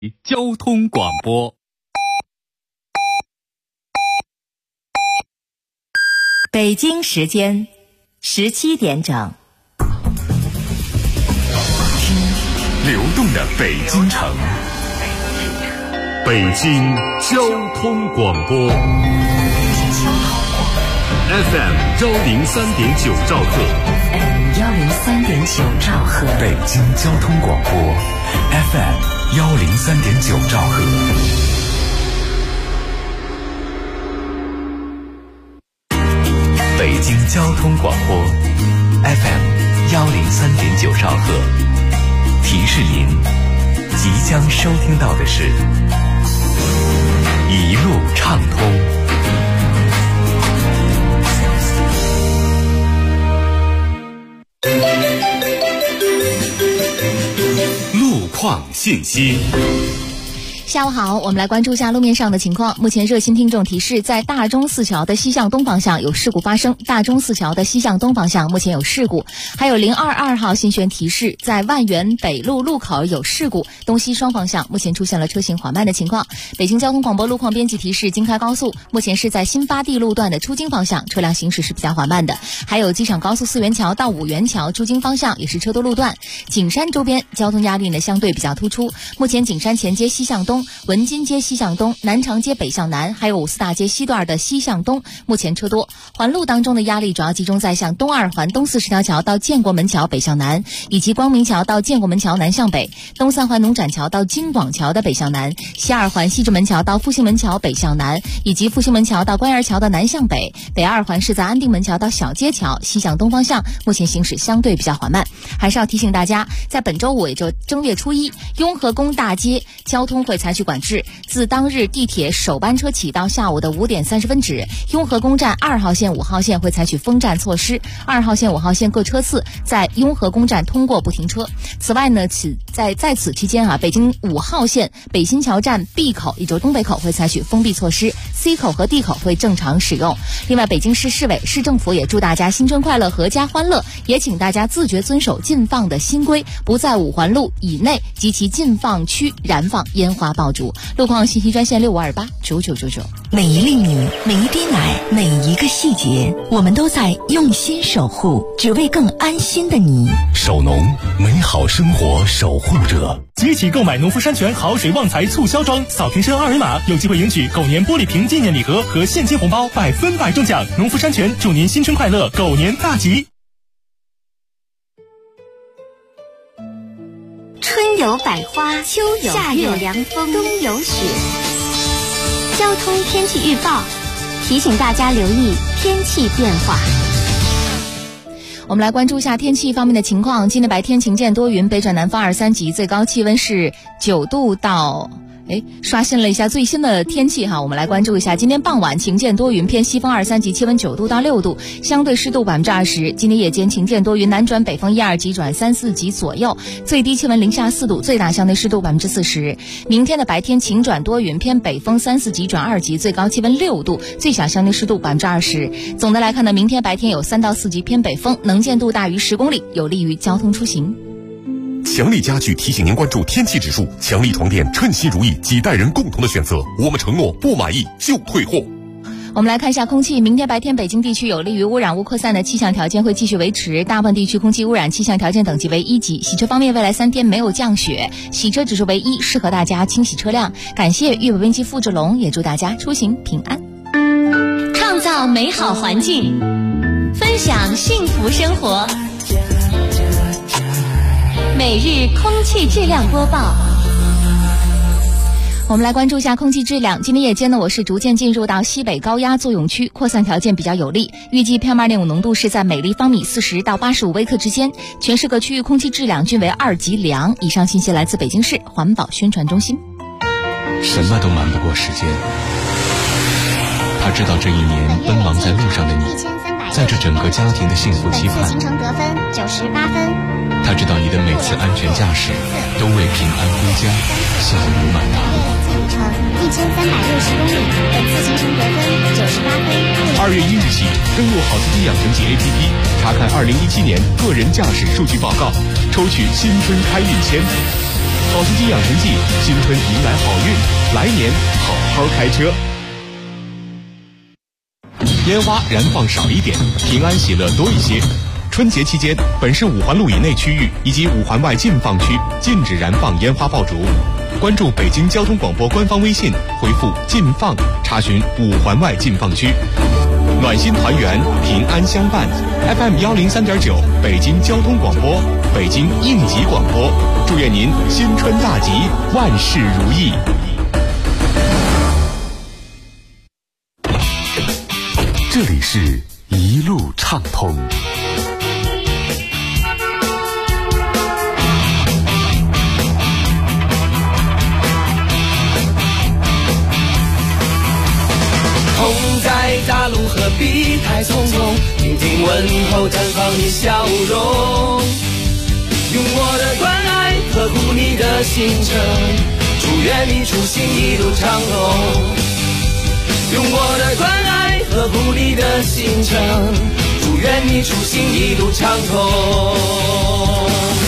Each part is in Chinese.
交通广播。 北京时间17点整。 流动的北京城，北京交通广播 FM 103.9兆赫 103.9兆赫， 北京交通广播 FM 103.9兆赫。北京交通广播 FM 103.9兆赫。提示您，即将收听到的是一路畅通。路况信息。 下午好，我们来关注一下路面上的情况。目前热心听众提示，在大钟寺桥的西向东方向有事故发生，大钟寺桥的西向东方向目前有事故。还有022号信轩提示，在万源北路路口有事故，东西双方向目前出现了车行缓慢的情况。北京交通广播路况编辑提示，京开高速目前是在新发地路段的出京方向车辆行驶是比较缓慢的，还有机场高速4元桥到5元桥出京方向也是车多路段。景山周边交通压力呢相对比较突出，目前景山前街西向东、文津街西向东、南长街北向南，还有五四大街西段的西向东目前车多。环路当中的压力主要集中在向东二环东40条桥到建国门桥北向南，以及光明桥到建国门桥南向北，东3环农展桥到京广桥的北向南，西2环西直门桥到复兴门桥北向南，以及复兴门桥到官园桥的南向北，北2环是在安定门桥到小街桥西向东方向目前行驶相对比较缓慢。还是要提醒大家，在本周5也就正月初1，雍和宫大街交通会采取管制，自当日地铁首班车起到下午的5点30分止，雍和宫站2号线、5号线会采取封站措施，2号线、5号线各车次在雍和宫站通过不停车。此外呢，在此期间北京5号线北新桥站 B 口也就东北口会采取封闭措施， C 口和 D 口会正常使用。另外，北京市市委、市政府也祝大家新春快乐，阖家欢乐，也请大家自觉遵守禁放的新规，不在5环路以内及其禁放区燃放烟花爆竹。路况信息专线65289999。 每一粒米，每一滴奶，每一个细节，我们都在用心守护，只为更安心的你。 守农，美好生活守护者。 即起购买农夫山泉好水旺财促销装，扫贴身2维码，有机会赢取狗年玻璃瓶纪念礼盒和现金红包，100%中奖。农夫山泉祝您新春快乐，狗年大吉。 春有百花，秋有夏有凉风，冬有雪。交通天气预报提醒大家留意天气变化。 我们来关注一下天气方面的情况。今天白天晴见多云，北转南风2、3级，最高气温是9度到刷新了一下最新的天气我们来关注一下，今天傍晚晴见多云，偏西风2、3级，气温9度到6度，相对湿度20%。今天夜间晴见多云，南转北风1、2级转3、4级左右，最低气温零下4度，最大相对湿度40%。明天的白天晴转多云，偏北风3、4级转2级，最高气温6度，最小相对湿度20%。总的来看呢，明天白天有3到4级偏北风，能见度大于10公里，有利于交通出行。 强力家具提醒您关注天气指数，强力床垫称心如意，几代人共同的选择，我们承诺不满意就退货。 我们来看一下空气。明天白天北京地区有利于污染物扩散的气象条件会继续维持，大部分地区空气污染气象条件等级为1级。洗车方面，未来3天没有降雪，洗车指数为1，适合大家清洗车辆。感谢豫北编辑付志龙，也祝大家出行平安。 创造美好环境，分享幸福生活。每日空气质量播报。 我们来关注一下空气质量。今天夜间呢，我市逐渐进入到西北高压作用区，扩散条件比较有利，预计 PM2.5 浓度是在每立方米40到85微克之间，全市各区域空气质量均为2级良。以上信息来自北京市环保宣传中心。 什么都瞒不过时间，他知道这一年奔忙在路上的你，在这整个家庭的幸福期盼。 本次行程得分98分。 他知道你的每次安全驾驶都为平安归家笑如满堂。 路程1360公里，本次行程得分98分。 2月1日起，登录好司机养成记 APP， 查看2017年个人驾驶数据报告，抽取新春开运签。 好心情养成记，新春迎来好运，来年好好开车。烟花燃放少一点，平安喜乐多一些。春节期间，本市5环路以内区域以及5环外禁放区禁止燃放烟花爆竹。关注北京交通广播官方微信，回复“禁放”查询5环外禁放区。暖心团圆，平安相伴。FM 103.9，北京交通广播，北京应急广播，祝愿您新春大吉，万事如意。 这里是一路畅通。 风在大路何必太匆匆，听听问候绽放你笑容，用我的关爱呵护你的行程，祝愿你出行一路畅通，用我的关爱呵护你的行程，祝愿你出行一路畅通。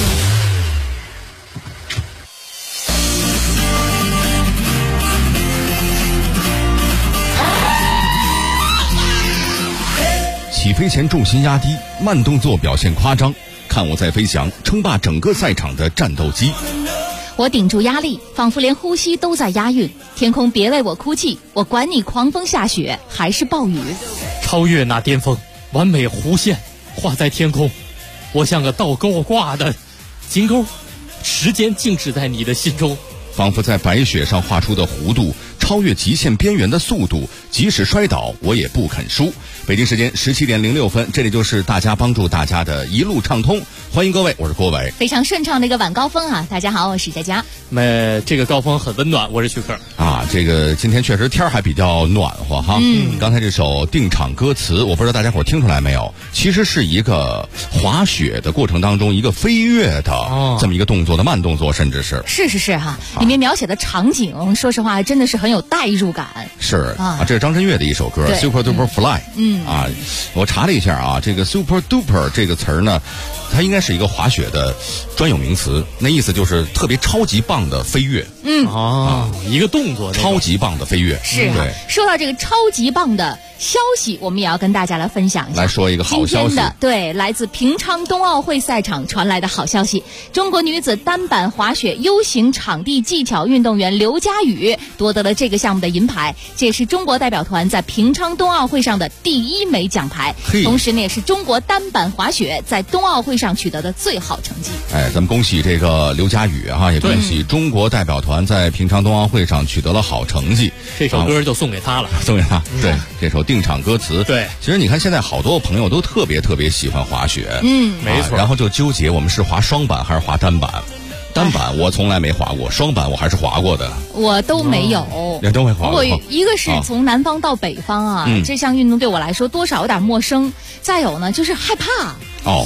起飞前重心压低，慢动作表现夸张，看我在飞翔，称霸整个赛场的战斗机。 我顶住压力，仿佛连呼吸都在押韵。天空别为我哭泣，我管你狂风下雪还是暴雨。 超越那巅峰，完美弧线画在天空，我像个倒钩挂的金钩，时间静止在你的心中， 仿佛在白雪上画出的弧度，超越极限边缘的速度，即使摔倒我也不肯输。北京时间17点06分，这里就是大家帮助大家的一路畅通，欢迎各位，我是郭伟。 非常顺畅的一个晚高峰啊！大家好，我是佳佳。 这个高峰很温暖，我是徐克啊。这个今天确实天还比较暖和哈。刚才这首定场歌词，我不知道大家伙听出来没有，其实是一个滑雪的过程当中一个飞跃的这么一个动作的慢动作，甚至是哈。里面描写的场景，说实话真的是很有代入感。 是啊，这是张震岳的一首歌 Super Duper Fly。我查了一下啊，这个 Super Duper 这个词儿呢，它应该是一个滑雪的专有名词，那意思就是特别超级棒的飞跃。 一个动作， 超级棒的飞跃。 是啊，说到这个超级棒的消息，我们也要跟大家来分享一下。 来说一个好消息， 对，来自平昌冬奥会赛场传来的好消息，中国女子单板滑雪 U 型场地技巧运动员刘佳宇夺得了这个项目的银牌，这也是中国代表团在平昌冬奥会上的第1枚奖牌，同时呢也是中国单板滑雪在冬奥会上取得的最好成绩。 咱们恭喜这个刘佳宇哈，也恭喜中国代表团在平昌冬奥会上取得了好成绩。 这首歌就送给他了， 送给他。对，这首定场歌词。 对， 其实你看现在好多朋友都特别喜欢滑雪。 没错。 然后就纠结我们是滑双板还是滑单板。单板我从来没滑过，双板我还是滑过的。 我都没有， 也都没滑过。 我一个是从南方到北方啊，这项运动对我来说多少有点陌生。再有呢，就是害怕。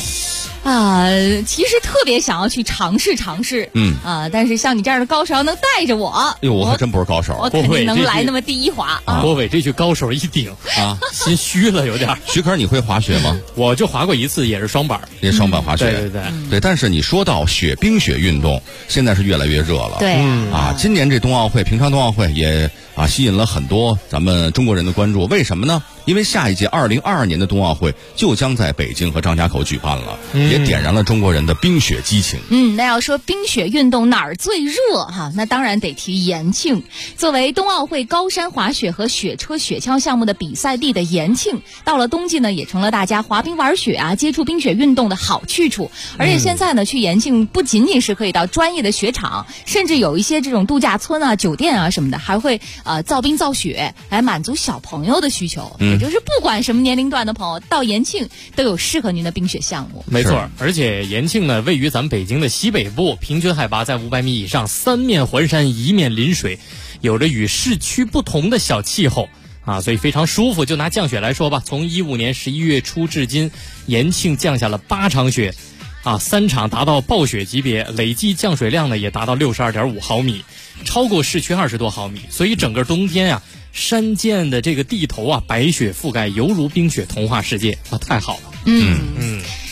其实特别想要去尝试，但是像你这样的高手能带着我， 我还真不是高手， 我肯定能来那么第一滑。 郭伟这句高手一顶心虚了有点。 徐克，你会滑雪吗？ 我就滑过一次，也是双板， 也双板滑雪。对。但是你说到冰雪运动，现在是越来越热了。 对今年这平昌冬奥会也吸引了很多咱们中国人的关注。为什么呢？因为下一届2022年的冬奥会就将在北京和张家口举办了，也点燃了中国人的冰雪激情。 那要说冰雪运动哪儿最热那当然得提延庆。作为冬奥会高山滑雪和雪车雪橇项目的比赛地的延庆，到了冬季呢，也成了大家滑冰玩雪接触冰雪运动的好去处。而且现在呢，去延庆不仅仅是可以到专业的雪场，甚至有一些这种度假村酒店什么的，还会造冰造雪来满足小朋友的需求。也就是不管什么年龄段的朋友到延庆都有适合您的冰雪项目。 没错，而且延庆呢位于咱们北京的西北部，平均海拔在500米以上，3面环山，1面临水，有着与市区不同的小气候所以非常舒服。就拿降雪来说吧，从15年11月初至今，延庆降下了8场雪3场达到暴雪级别，累计降水量呢也达到62.5毫米，超过市区20多毫米。所以整个冬天山涧的这个地头白雪覆盖，犹如冰雪童话世界太好了。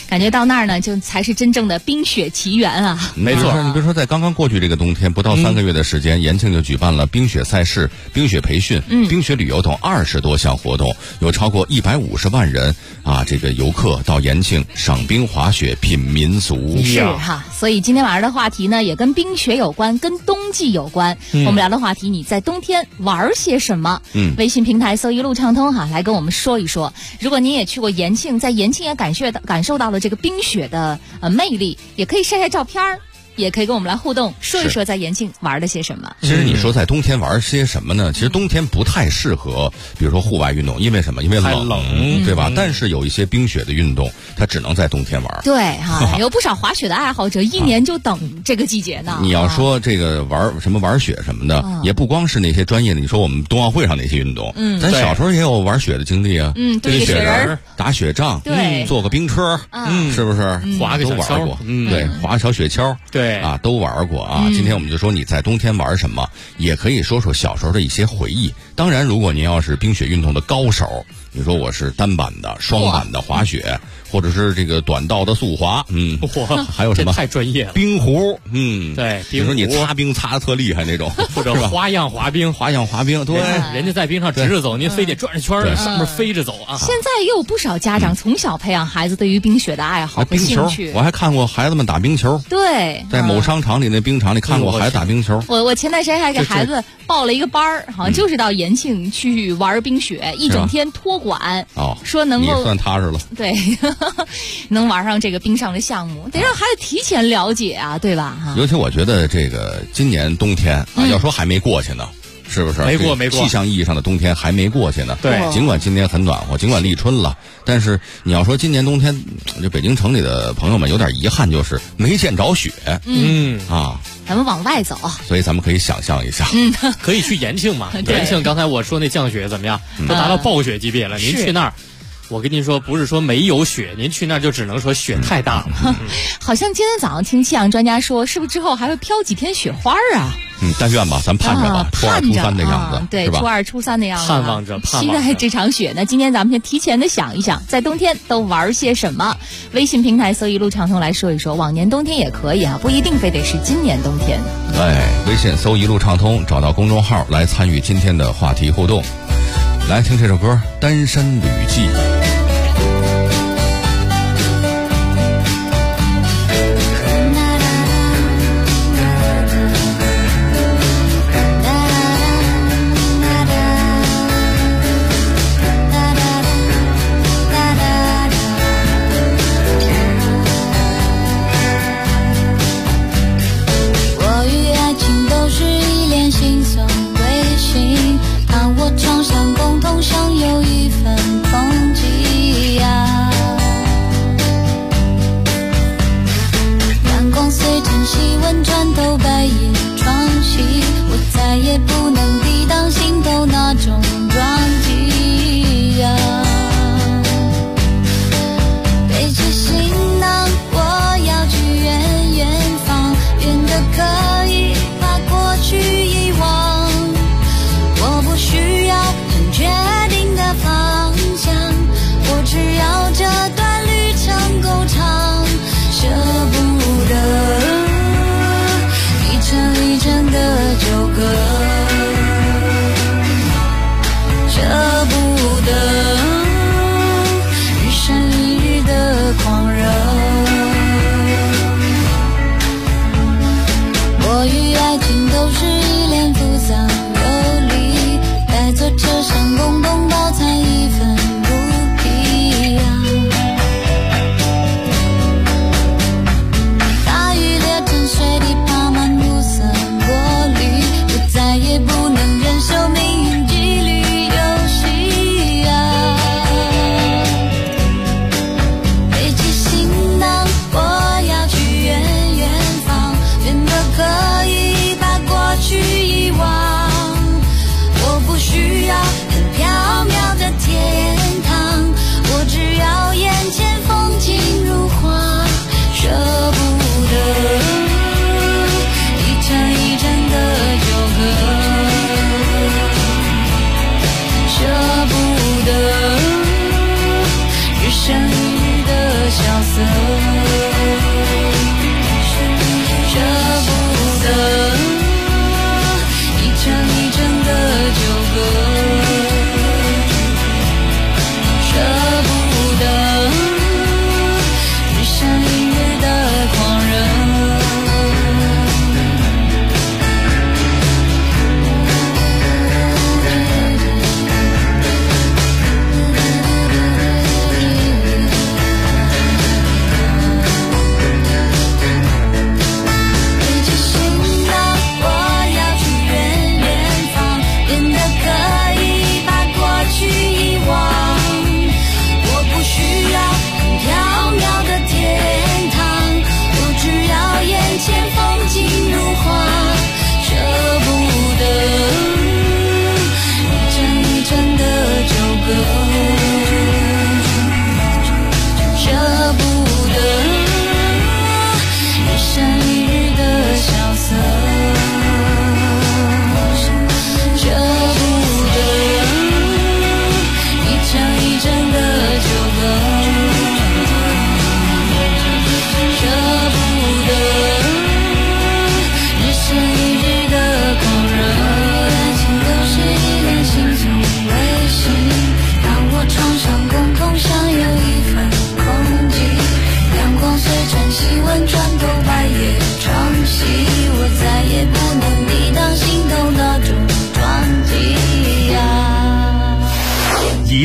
感觉到那儿呢，就才是真正的冰雪奇缘啊。 没错，你比如说在刚刚过去这个冬天，不到3个月的时间，延庆就举办了冰雪赛事、冰雪培训、冰雪旅游等20多项活动，有超过150万人啊，这个游客到延庆赏冰滑雪品民俗。 是哈，所以今天晚上的话题呢，也跟冰雪有关，跟冬季有关。我们聊的话题，你在冬天玩些什么？微信平台搜一路畅通哈，来跟我们说一说。如果您也去过延庆，在延庆也感受到了这个冰雪的魅力，也可以晒晒照片儿。也可以跟我们来互动，说一说在延庆玩了些什么。 其实你说在冬天玩些什么呢？其实冬天不太适合，比如说户外运动，因为什么？因为冷，对吧？但是有一些冰雪的运动，它只能在冬天玩。 对哈，有不少滑雪的爱好者一年就等这个季节呢。 你要说这个玩雪什么的，也不光是那些专业的。你说我们冬奥会上那些运动，咱小时候也有玩雪的经历啊。堆雪人、打雪仗，坐个冰车，是不是？ 滑个小橇， 对，滑个小雪橇， 对。 啊，都玩过啊！今天我们就说你在冬天玩什么，也可以说说小时候的一些回忆。当然，如果您要是冰雪运动的高手，你说我是单板的、双板的滑雪，或者是这个短道的速滑，还有什么太专业了， 冰壶， 对， 比如说你擦冰擦的特厉害那种， 或者花样滑冰， 对， 人家在冰上直着走，您非得转着圈儿上面飞着走啊。 现在也有不少家长从小培养孩子对于冰雪的爱好和兴趣。 我还看过孩子们打冰球， 对， 在某商场里那冰场里看过孩子打冰球。 我前段时间还给孩子报了一个班儿，好像就是到延庆去玩冰雪，一整天托管。说能够你算踏实了， 对，能玩上这个冰上的项目，得让孩子提前了解啊，对吧？ 尤其我觉得这个今年冬天啊，要说还没过去呢。是不是没过气象意义上的冬天还没过去呢？ 对， 尽管今年很暖和，尽管立春了，但是你要说今年冬天，这北京城里的朋友们有点遗憾，就是没见着雪。 咱们往外走， 所以咱们可以想象一下， 可以去延庆嘛？延庆刚才我说那降雪怎么样？都达到暴雪级别了。您去那儿。我跟您说，不是说没有雪，您去那儿就只能说雪太大了。 好像今天早上听气象专家说，是不是之后还会飘几天雪花啊？ 但愿吧，咱盼着吧，初2、初3的样子， 对，初2、初3的样子， 盼望着， 期待这场雪。那今天咱们先提前的想一想，在冬天都玩些什么？微信平台搜一路畅通来说一说，往年冬天也可以啊，不一定非得是今年冬天。 微信搜一路畅通，找到公众号来参与今天的话题互动。来听这首歌《单身旅记》。 我与爱情都是一脸惺忪微信，看我床上共同享有一份风景。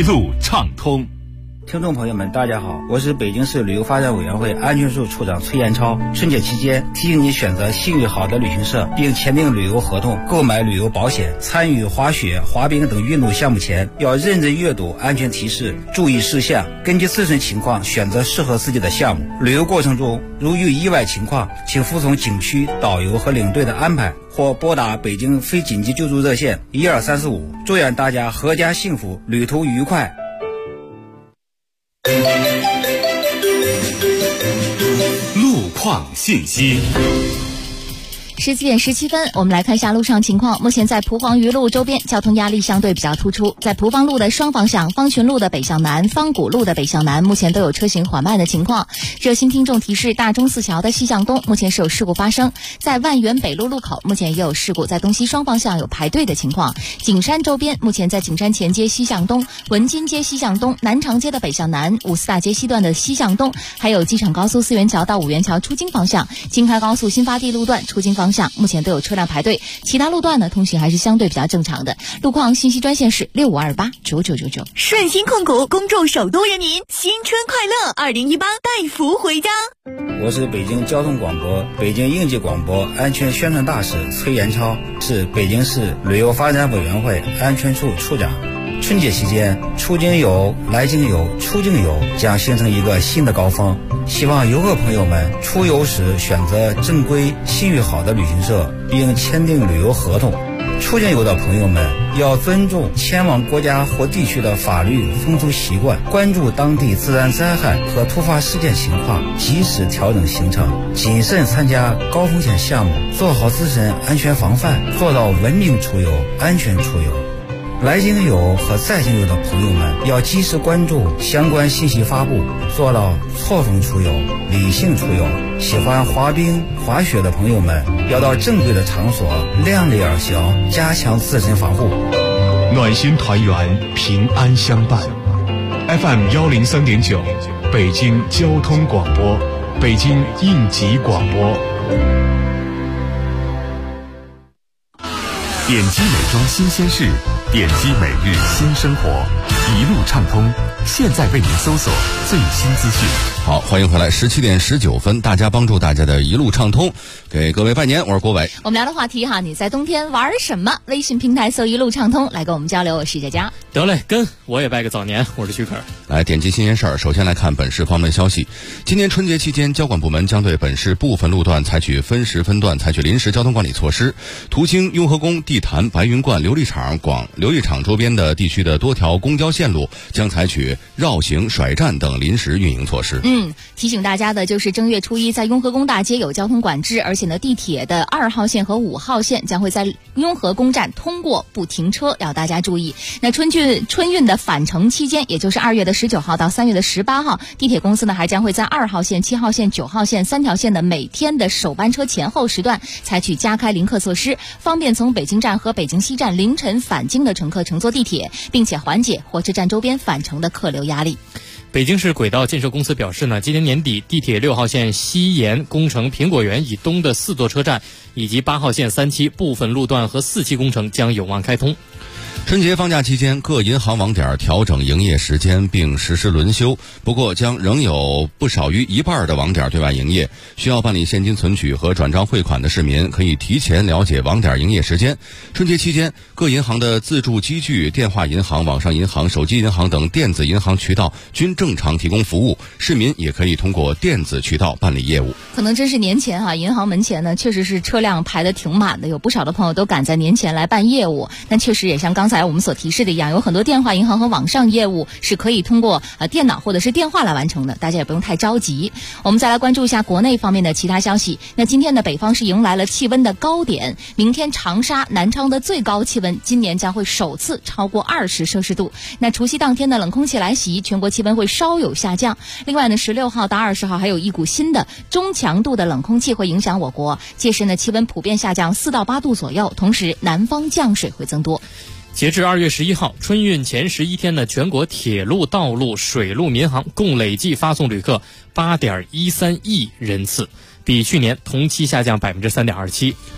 一路畅通。 听众朋友们，大家好，我是北京市旅游发展委员会安全处处长崔延超。春节期间，提醒你选择信誉好的旅行社，并签订旅游合同，购买旅游保险。参与滑雪、滑冰等运动项目前，要认真阅读安全提示、注意事项，根据自身情况选择适合自己的项目。旅游过程中，如遇意外情况，请服从景区导游和领队的安排，或拨打北京非紧急救助热线12345。祝愿大家阖家幸福，旅途愉快。 路况信息。 17点17分，我们来看一下路上情况。目前在蒲黄榆路周边，交通压力相对比较突出。在蒲方路的双方向、方群路的北向南、方古路的北向南，目前都有车行缓慢的情况。热心听众提示：大钟寺桥的西向东，目前是有事故发生。在万源北路路口，目前也有事故，在东西双方向有排队的情况。景山周边，目前在景山前街西向东、文津街西向东、南长街的北向南、五四大街西段的西向东，还有机场高速四元桥到五元桥出京方向、京开高速新发地路段出京方向，目前都有车辆排队，其他路段呢通行还是相对比较正常的。路况信息专线是65289999。 顺鑫控股恭祝首都人民新春快乐，2018带福回家。 我是北京交通广播、北京应急广播安全宣传大使崔延超，是北京市旅游发展委员会安全处处长。春节期间，出京游、来京游、出京游将形成一个新的高峰。希望游客朋友们出游时选择正规、信誉好的旅行社，并签订旅游合同。出京游的朋友们要尊重前往国家或地区的法律风俗习惯，关注当地自然灾害和突发事件情况，及时调整行程，谨慎参加高风险项目，做好自身安全防范，做到文明出游、安全出游。来京游和在京游的朋友们要及时关注相关信息发布，做到错峰出游、理性出游。喜欢滑冰、滑雪的朋友们要到正规的场所，量力而行，加强自身防护。 暖心团圆，平安相伴。FM 103.9，北京交通广播，北京应急广播。 点击美妆新鲜事，点击每日新生活，一路畅通。现在为您搜索最新资讯。 好，欢迎回来，17点19分，大家帮助大家的一路畅通，给各位拜年，我是郭伟。 我们聊的话题哈，你在冬天玩什么？微信平台搜一路畅通，来跟我们交流。我是佳佳。 得嘞，跟我也拜个早年，我是徐可。 来点击新鲜事儿，首先来看本市方面消息。今年春节期间，交管部门将对本市部分路段采取分时分段采取临时交通管理措施。途经雍和宫、地坛、白云观、琉璃厂周边的地区的多条公交线路将采取绕行、甩站等临时运营措施。 提醒大家的就是正月初一在雍和宫大街有交通管制，而且呢，地铁的2号线和5号线将会在雍和宫站通过不停车，要大家注意。那春运的返程期间，也就是2月的19号到3月的18号，地铁公司呢还将会在2号线、7号线、9号线3条线的每天的首班车前后时段采取加开临客措施，方便从北京站和北京西站凌晨返京的乘客乘坐地铁，并且缓解火车站周边返程的客流压力。 北京市轨道建设公司表示呢，今年年底地铁6号线西延工程苹果园以东的4座车站，以及8号线3期部分路段和4期工程将有望开通。 春节放假期间，各银行网点调整营业时间并实施轮休，不过仍有不少于一半的网点对外营业。需要办理现金存取和转账汇款的市民可以提前了解网点营业时间。春节期间，各银行的自助机具、电话银行、网上银行、手机银行等电子银行渠道均正常提供服务，市民也可以通过电子渠道办理业务。 可能真是年前银行门前呢确实是车辆排得挺满的，有不少的朋友都赶在年前来办业务。但确实也像刚才我们所提示的一样，有很多电话银行和网上业务是可以通过电脑或者是电话来完成的，大家也不用太着急。我们再来关注一下国内方面的其他消息。那今天的北方是迎来了气温的高点，明天长沙、南昌的最高气温今年将会首次超过20摄氏度。那除夕当天的冷空气来袭，全国气温会稍有下降。另外呢，16号到20号还有一股新的中强度的冷空气会影响我国，届时呢气温普遍下降4到8度左右，同时南方降水会增多。 截至2月11号，春运前11天呢，全国铁路、道路、水路、民航共累计发送旅客8.13亿人次，比去年同期下降3.27%。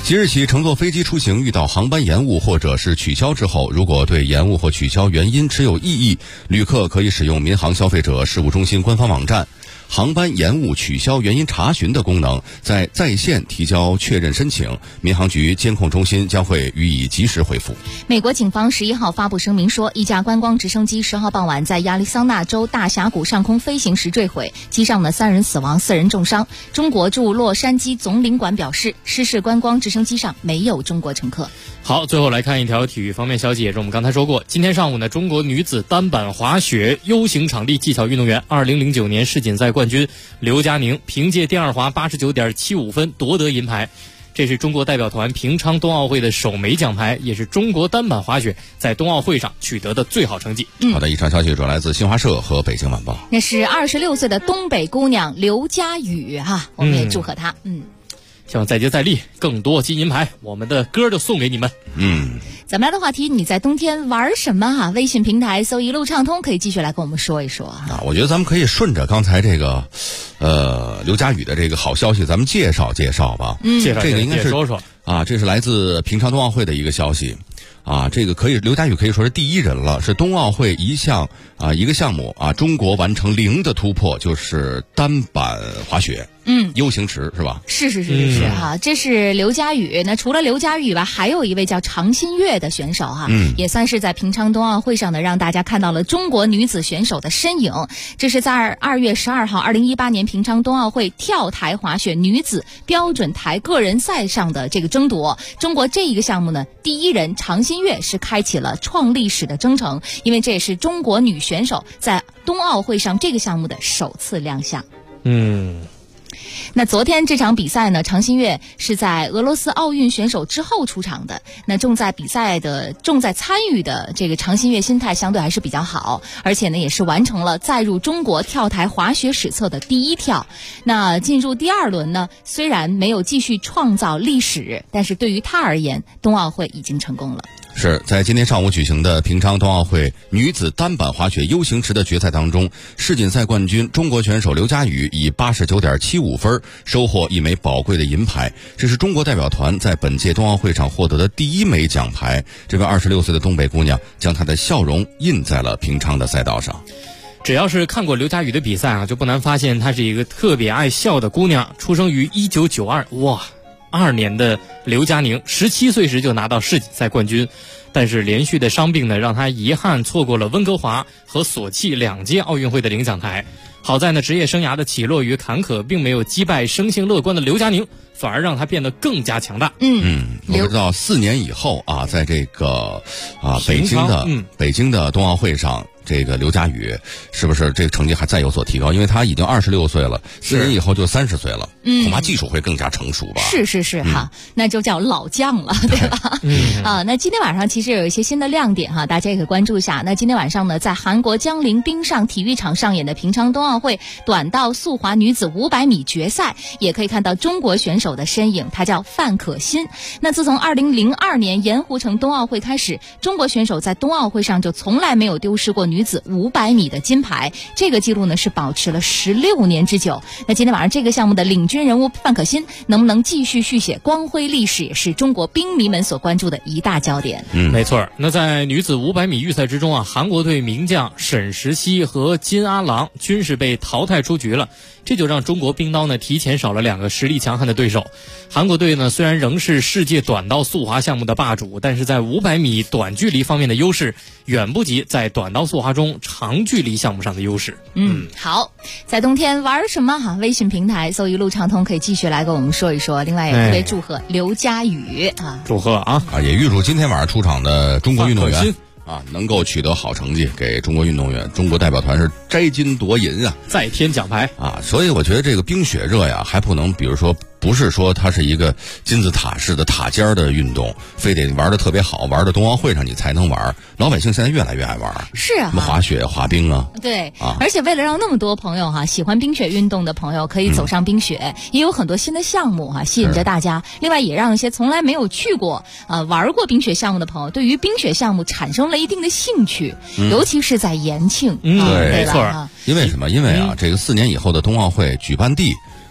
即日起，乘坐飞机出行遇到航班延误或者是取消之后，如果对延误或取消原因持有异议，旅客可以使用民航消费者事务中心官方网站航班延误取消原因查询的功能，在线提交确认申请，民航局监控中心将会予以及时回复。 美国警方11号发布声明说，一架观光直升机10号傍晚在亚利桑那州大峡谷上空飞行时坠毁，机上的3人死亡，4人重伤。中国驻洛杉矶总领馆表示，失事观光直升机上没有中国乘客。 好，最后来看一条体育方面消息，也是我们刚才说过，今天上午呢，中国女子单板滑雪 U 型场地技巧运动员2009年世锦赛冠军刘佳宁凭借第二滑 89.75 分夺得银牌，这是中国代表团平昌冬奥会的首枚奖牌，也是中国单板滑雪在冬奥会上取得的最好成绩。 好的，以上消息主要来自新华社和北京晚报。 那是26岁的东北姑娘刘佳宇哈，我们也祝贺她。 希望再接再厉，更多金银牌，我们的歌就送给你们。 咱们来的话题，你在冬天玩什么啊？微信平台搜一路畅通，可以继续来跟我们说一说啊。 我觉得咱们可以顺着刚才这个刘佳宇的这个好消息，咱们介绍介绍吧。 介绍这个应该是说说啊，这是来自平昌冬奥会的一个消息。这个刘佳宇可以说是第一人了，是冬奥会一个项目中国完成0的突破，就是单板滑雪。U 型池是吧？ 是哈，这是刘佳宇。那除了刘佳宇吧，还有一位叫常新月的选手哈，也算是在平昌冬奥会上呢，让大家看到了中国女子选手的身影。这是在2月12号2018年平昌冬奥会跳台滑雪女子标准台个人赛上的这个争夺。中国这一个项目呢，第一人常新月是开启了创历史的征程，因为这也是中国女选手在冬奥会上这个项目的首次亮相。那昨天这场比赛呢，常新月是在俄罗斯奥运选手之后出场的。那重在参与的这个常新月心态相对还是比较好，而且呢也是完成了载入中国跳台滑雪史册的第一跳。那进入第2轮呢，虽然没有继续创造历史，但是对于他而言，冬奥会已经成功了。 是在今天上午举行的平昌冬奥会女子单板滑雪 U 型池的决赛当中，世锦赛冠军中国选手刘佳宇以 89.75 分收获一枚宝贵的银牌，这是中国代表团在本届冬奥会上获得的第1枚奖牌。这位26岁的东北姑娘将她的笑容印在了平昌的赛道上。 只要是看过刘佳宇的比赛就不难发现她是一个特别爱笑的姑娘。出生于1992年的刘佳宁17岁时就拿到世锦赛冠军，但是连续的伤病呢，让她遗憾错过了温哥华和索契2届奥运会的领奖台。好在呢，职业生涯的起落与坎坷并没有击败生性乐观的刘佳宁，反而让她变得更加强大。 我们知道4年以后在这个北京的冬奥会上，这个刘佳宇是不是这个成绩还再有所提高？因为他已经26岁了，4年以后就30岁了，恐怕技术会更加成熟吧。 是哈，那就叫老将了，对吧？那今天晚上其实有一些新的亮点哈，大家也可以关注一下。那今天晚上呢，在韩国江陵冰上体育场上演的平昌冬奥会短道速滑女子500米决赛，也可以看到中国选手的身影，她叫范可新。那自从2002年盐湖城冬奥会开始，中国选手在冬奥会上就从来没有丢失过女子500米的金牌，这个记录呢是保持了16年之久。那今天晚上这个项目的领军人物范可新能不能继续续写光辉历史，也是中国冰迷们所关注的一大焦点。 没错。那在女子500米预赛之中韩国队名将沈石溪和金阿郎均是被淘汰出局了，这就让中国冰刀呢提前少了2个实力强悍的对手。韩国队呢虽然仍是世界短道速滑项目的霸主，但是在500米短距离方面的优势远不及在短道速滑中长距离项目上的优势。 好，在冬天玩什么微信平台搜一路畅通，可以继续来跟我们说一说。另外也特别祝贺刘佳宇祝贺也预祝今天晚上出场的中国运动员能够取得好成绩，给中国运动员、中国代表团是摘金夺银再添奖牌所以我觉得这个冰雪热还不能，比如说不是说它是一个金字塔式的塔尖的运动，非得玩的特别好，玩的冬奥会上你才能玩。老百姓现在越来越爱玩， 是什么滑雪、滑冰对而且为了让那么多朋友喜欢冰雪运动的朋友可以走上冰雪，也有很多新的项目吸引着大家。另外也让一些从来没有去过玩过冰雪项目的朋友对于冰雪项目产生了一定的兴趣，尤其是在延庆。 对，没错。因为什么？因为这个4年以后的冬奥会举办地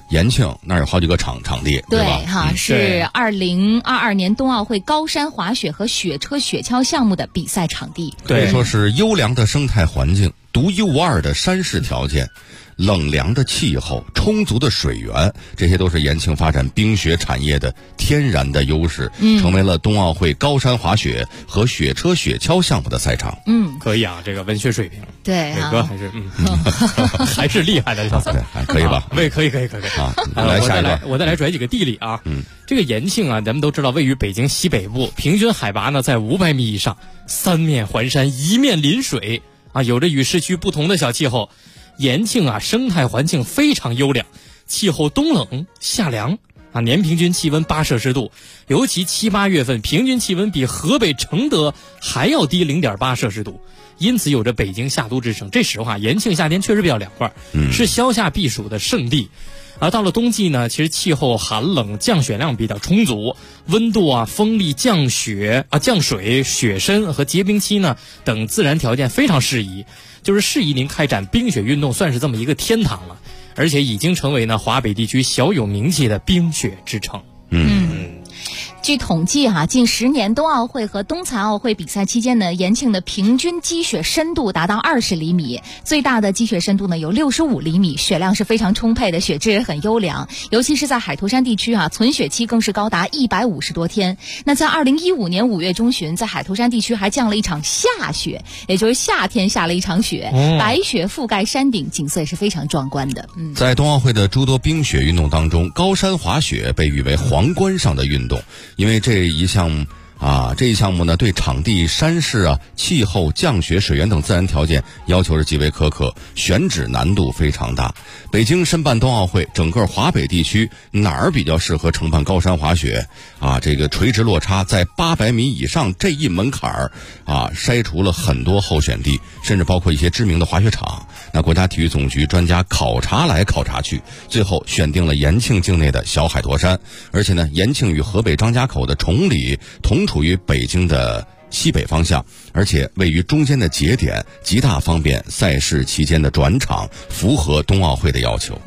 延庆那儿有好几个场地， 对吧？ 哈，是2022年冬奥会高山滑雪和雪车雪橇项目的比赛场地。 可以说是优良的生态环境、独一无二的山势条件、冷凉的气候、充足的水源，这些都是延庆发展冰雪产业的天然的优势，成为了冬奥会高山滑雪和雪车雪橇项目的赛场。 可以啊，这个文学水平， 对， 伟哥还是还是厉害的， 对，还可以吧？ 可以啊，来下一个， 我再来拽几个地理啊。这个延庆啊，咱们都知道位于北京西北部，平均海拔呢在500米以上，三面环山，一面临水啊，有着与市区不同的小气候。延庆啊，生态环境非常优良，气候冬冷夏凉啊，年平均气温8摄氏度，尤其7、8月份平均气温比河北承德还要低0.8摄氏度，因此有着北京夏都之称。这实话，延庆夏天确实比较凉快，是消夏避暑的圣地。而到了冬季呢，其实气候寒冷，降雪量比较充足，温度啊、风力、降水、雪深和结冰期呢等自然条件非常适宜，就是适宜您开展冰雪运动，算是这么一个天堂了。而且已经成为呢华北地区小有名气的冰雪之城。 据统计近10年冬奥会和冬残奥会比赛期间呢，延庆的平均积雪深度达到20厘米，最大的积雪深度呢有65厘米，雪量是非常充沛的，雪质也很优良，尤其是在海头山地区存雪期更是高达150多天。那在2015年5月中旬，在海头山地区还降了一场夏雪，也就是夏天下了一场雪，白雪覆盖山顶，景色也是非常壮观的。 在冬奥会的诸多冰雪运动当中，高山滑雪被誉为皇冠上的运动，因为这一项目呢，对场地、山势气候、降雪、水源等自然条件要求是极为苛刻，选址难度非常大。北京申办冬奥会，整个华北地区哪儿比较适合承办高山滑雪这个垂直落差在800米以上这一门槛筛除了很多候选地，甚至包括一些知名的滑雪场。那国家体育总局专家考察来考察去，最后选定了延庆境内的小海坨山，而且呢，延庆与河北张家口的崇礼同处于北京的西北方向，而且位于中间的节点，极大方便赛事期间的转场，符合冬奥会的要求。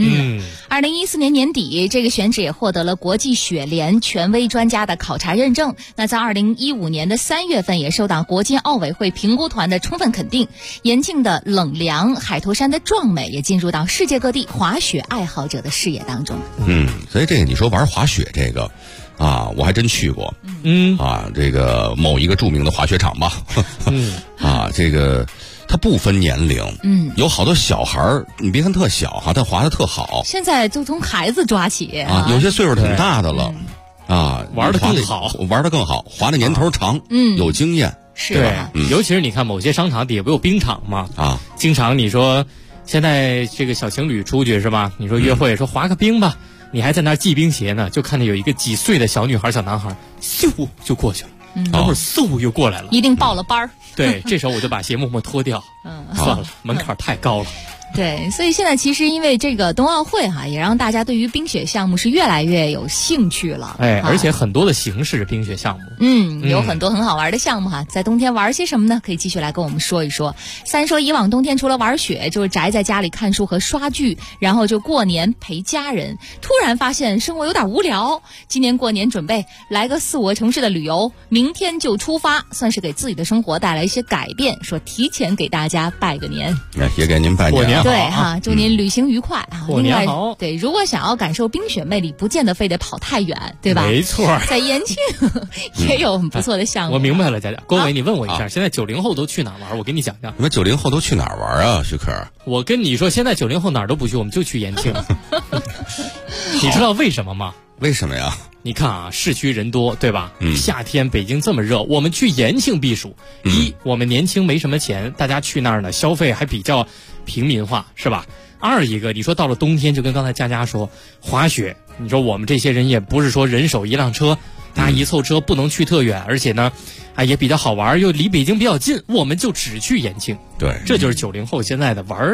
2014年年底，这个选址也获得了国际雪联权威专家的考察认证。那在2015年的3月份，也受到国际奥委会评估团的充分肯定。延庆的冷凉，海头山的壮美，也进入到世界各地滑雪爱好者的视野当中。 所以这个你说玩滑雪这个我还真去过。这个某一个著名的滑雪场吧。这个它不分年龄，有好多小孩儿，你别看特小但滑得特好。 现在就从孩子抓起有些岁数挺大的了， 玩得更好， 滑的年头长，有经验， 是吧？ 尤其是你看某些商场底下不有冰场吗？经常你说现在这个小情侣出去是吧？你说约会说滑个冰吧，你还在那儿系冰鞋呢，就看见有一个几岁的小女孩、小男孩，咻就过去了，等会儿嗖又过来了， 一定报了班儿。 对，这时候我就把鞋默默脱掉，算了，门槛太高了。 对，所以现在其实因为这个冬奥会也让大家对于冰雪项目是越来越有兴趣了。 而且很多的形式冰雪项目， 有很多很好玩的项目在冬天玩些什么呢？可以继续来跟我们说一说。三说以往冬天除了玩雪，就是宅在家里看书和刷剧，然后就过年陪家人。突然发现生活有点无聊，今年过年准备来个4、5个城市的旅游，明天就出发，算是给自己的生活带来一些改变。说提前给大家拜个年， 也给您拜年。 对祝您旅行愉快过年好。 对，如果想要感受冰雪魅力，不见得非得跑太远，对吧？ 没错， 在延庆也有很不错的项目。 我明白了，佳佳，郭伟，你问我一下，现在90后都去哪玩？我给你讲讲。 你们90后都去哪儿玩啊，徐克？ 我跟你说，现在90后哪儿都不去，我们就去延庆。你知道为什么吗？ 为什么呀？ 你看市区人多，对吧？夏天北京这么热，我们去延庆避暑。我们年轻没什么钱，大家去那儿呢，消费还比较平民化，是吧？二一个，你说到了冬天，就跟刚才佳佳说，滑雪，你说我们这些人也不是说人手一辆车，大家一凑车不能去特远，而且呢，也比较好玩，又离北京比较近，我们就只去延庆。 对， 这就是90后现在的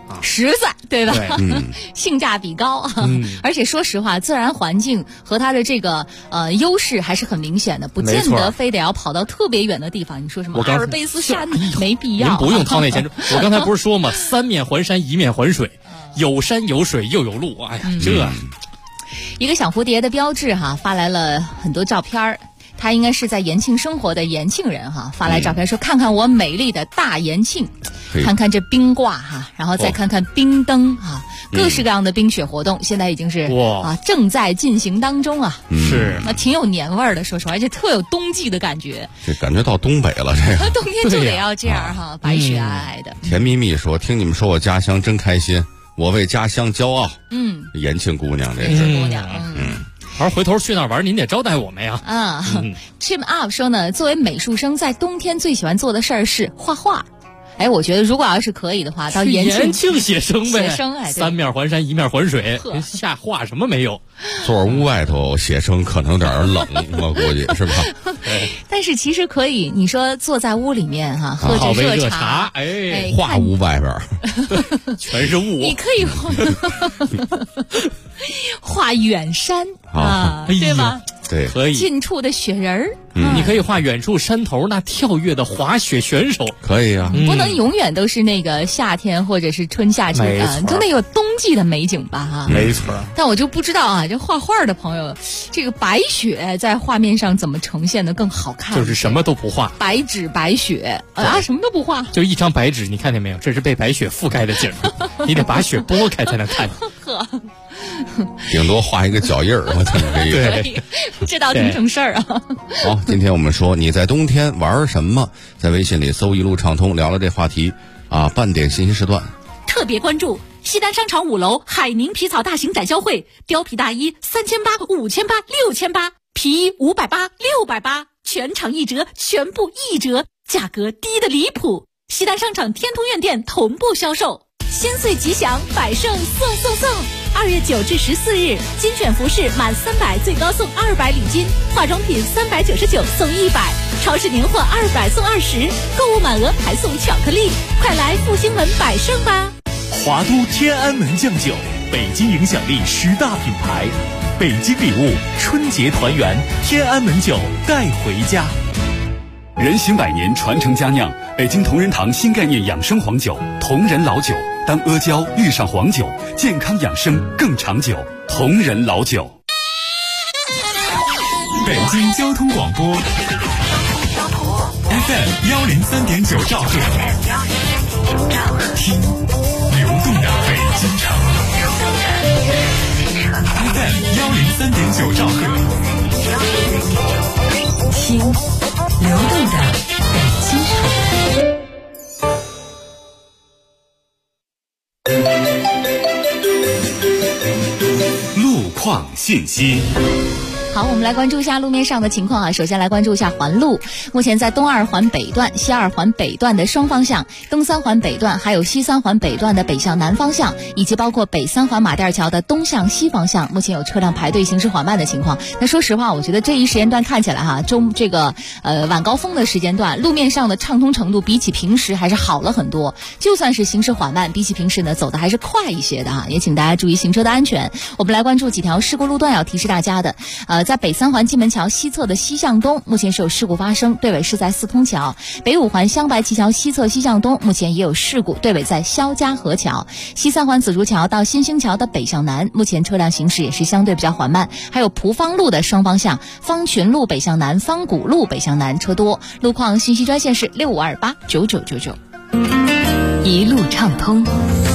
实在，对吧？ 对性价比高，而且说实话，自然环境和它的这个优势还是很明显的，不见得非得要跑到特别远的地方。你说什么阿尔卑斯山没必要， 您不用掏那钱。我刚才不是说嘛，三面环山，一面环水，有山有水又有路。哎呀，这一个小蝴蝶的标志哈，发来了很多照片儿。他应该是在延庆生活的延庆人哈，发来照片说看看我美丽的大延庆，看看这冰挂哈，然后再看看冰灯哈，各式各样的冰雪活动现在已经是正在进行当中啊， 是那挺有年味儿的，说实话，而且特有冬季的感觉。 这感觉到东北了，这个冬天就得要这样哈，白雪皑皑的。 甜蜜蜜说：“听你们说我家乡真开心，我为家乡骄傲。”延庆姑娘这是姑娘， 而回头去那儿玩，您得招待我们呀。 Chim Up 说呢，作为美术生，在冬天最喜欢做的事儿是画画。哎，我觉得如果要是可以的话，到延庆写生呗， 写生哎， 三面环山，一面环水，下画什么没有？ 坐屋外头写生可能有点冷，我估计是吧？ 但是其实可以，你说坐在屋里面哈，喝着热茶， 画屋外边全是雾， 你可以画远山啊，对吧？ 对， 可以近处的雪人儿， 你可以画远处山头那跳跃的滑雪选手， 可以啊。 你不能永远都是那个夏天或者是春夏秋冬，总得有冬季的美景吧？哈， 没错。 但我就不知道啊，这画画的朋友，这个白雪在画面上怎么呈现的更好看？ 就是什么都不画， 白纸白雪啊，什么都不画， 就一张白纸，你看见没有？这是被白雪覆盖的景，你得把雪拨开才能看见。 顶多画一个脚印儿，我怎么可以？ 对，这倒挺省事儿啊。 好，今天我们说你在冬天玩什么？在微信里搜一路畅通，聊了这话题啊。半点信息时段， 特别关注西单商场5楼海宁皮草大型展销会，貂皮大衣3800、5800、6800，皮衣580、680，全场1折，全部1折，价格低的离谱。西单商场天通苑店同步销售。千岁吉祥，百盛送！2月9至14日，精选服饰满300最高送200礼金，化妆品399送100，超市年货200送20，购物满额还送巧克力，快来复兴门百盛吧！ 华都天安门酱酒，北京影响力10大品牌，北京礼物春节团圆，天安门酒带回家。 人行百年，传承佳酿，北京同仁堂新概念养生黄酒，同仁老酒。当阿胶遇上黄酒，健康养生更长久。同仁老酒。 北京交通广播 FM 103.9兆赫，听流动的北京城。FM 103.9兆赫， 听流动的北京城。 路况信息。 好，我们来关注一下路面上的情况啊。首先来关注一下环路，目前在东2环北段、西2环北段的双方向，东3环北段还有西3环北段的北向南方向，以及包括北3环马甸桥的东向西方向，目前有车辆排队行驶缓慢的情况。那说实话，我觉得这一时间段看起来哈，晚高峰的时间段，路面上的畅通程度比起平时还是好了很多。就算是行驶缓慢，比起平时呢走的还是快一些的啊，也请大家注意行车的安全。我们来关注几条事故路段要提示大家的，在北3环蓟门桥西侧的西向东，目前是有事故发生，队尾是在四通桥。北5环镶白旗桥西侧西向东，目前也有事故，队尾在肖家河桥。西3环紫竹桥到新兴桥的北向南，目前车辆行驶也是相对比较缓慢。还有蒲方路的双方向，方群路北向南、方古路北向南车多。路况信息专线是65289999。 一路畅通。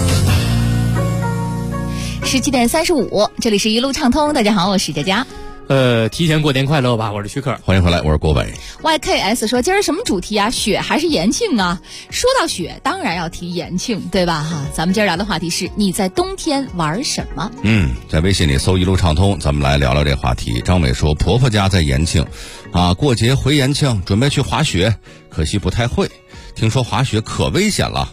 17点35，这里是一路畅通。大家好，我是佳佳。 提前过年快乐吧，我是徐克。 欢迎回来，我是郭伟。 YKS 说今儿什么主题啊？雪还是延庆啊？说到雪，当然要提延庆，对吧？哈，咱们今儿聊的话题是你在冬天玩什么？ 在微信里搜一路畅通，咱们来聊聊这话题。张伟说，婆婆家在延庆，过节回延庆，准备去滑雪，可惜不太会。听说滑雪可危险了，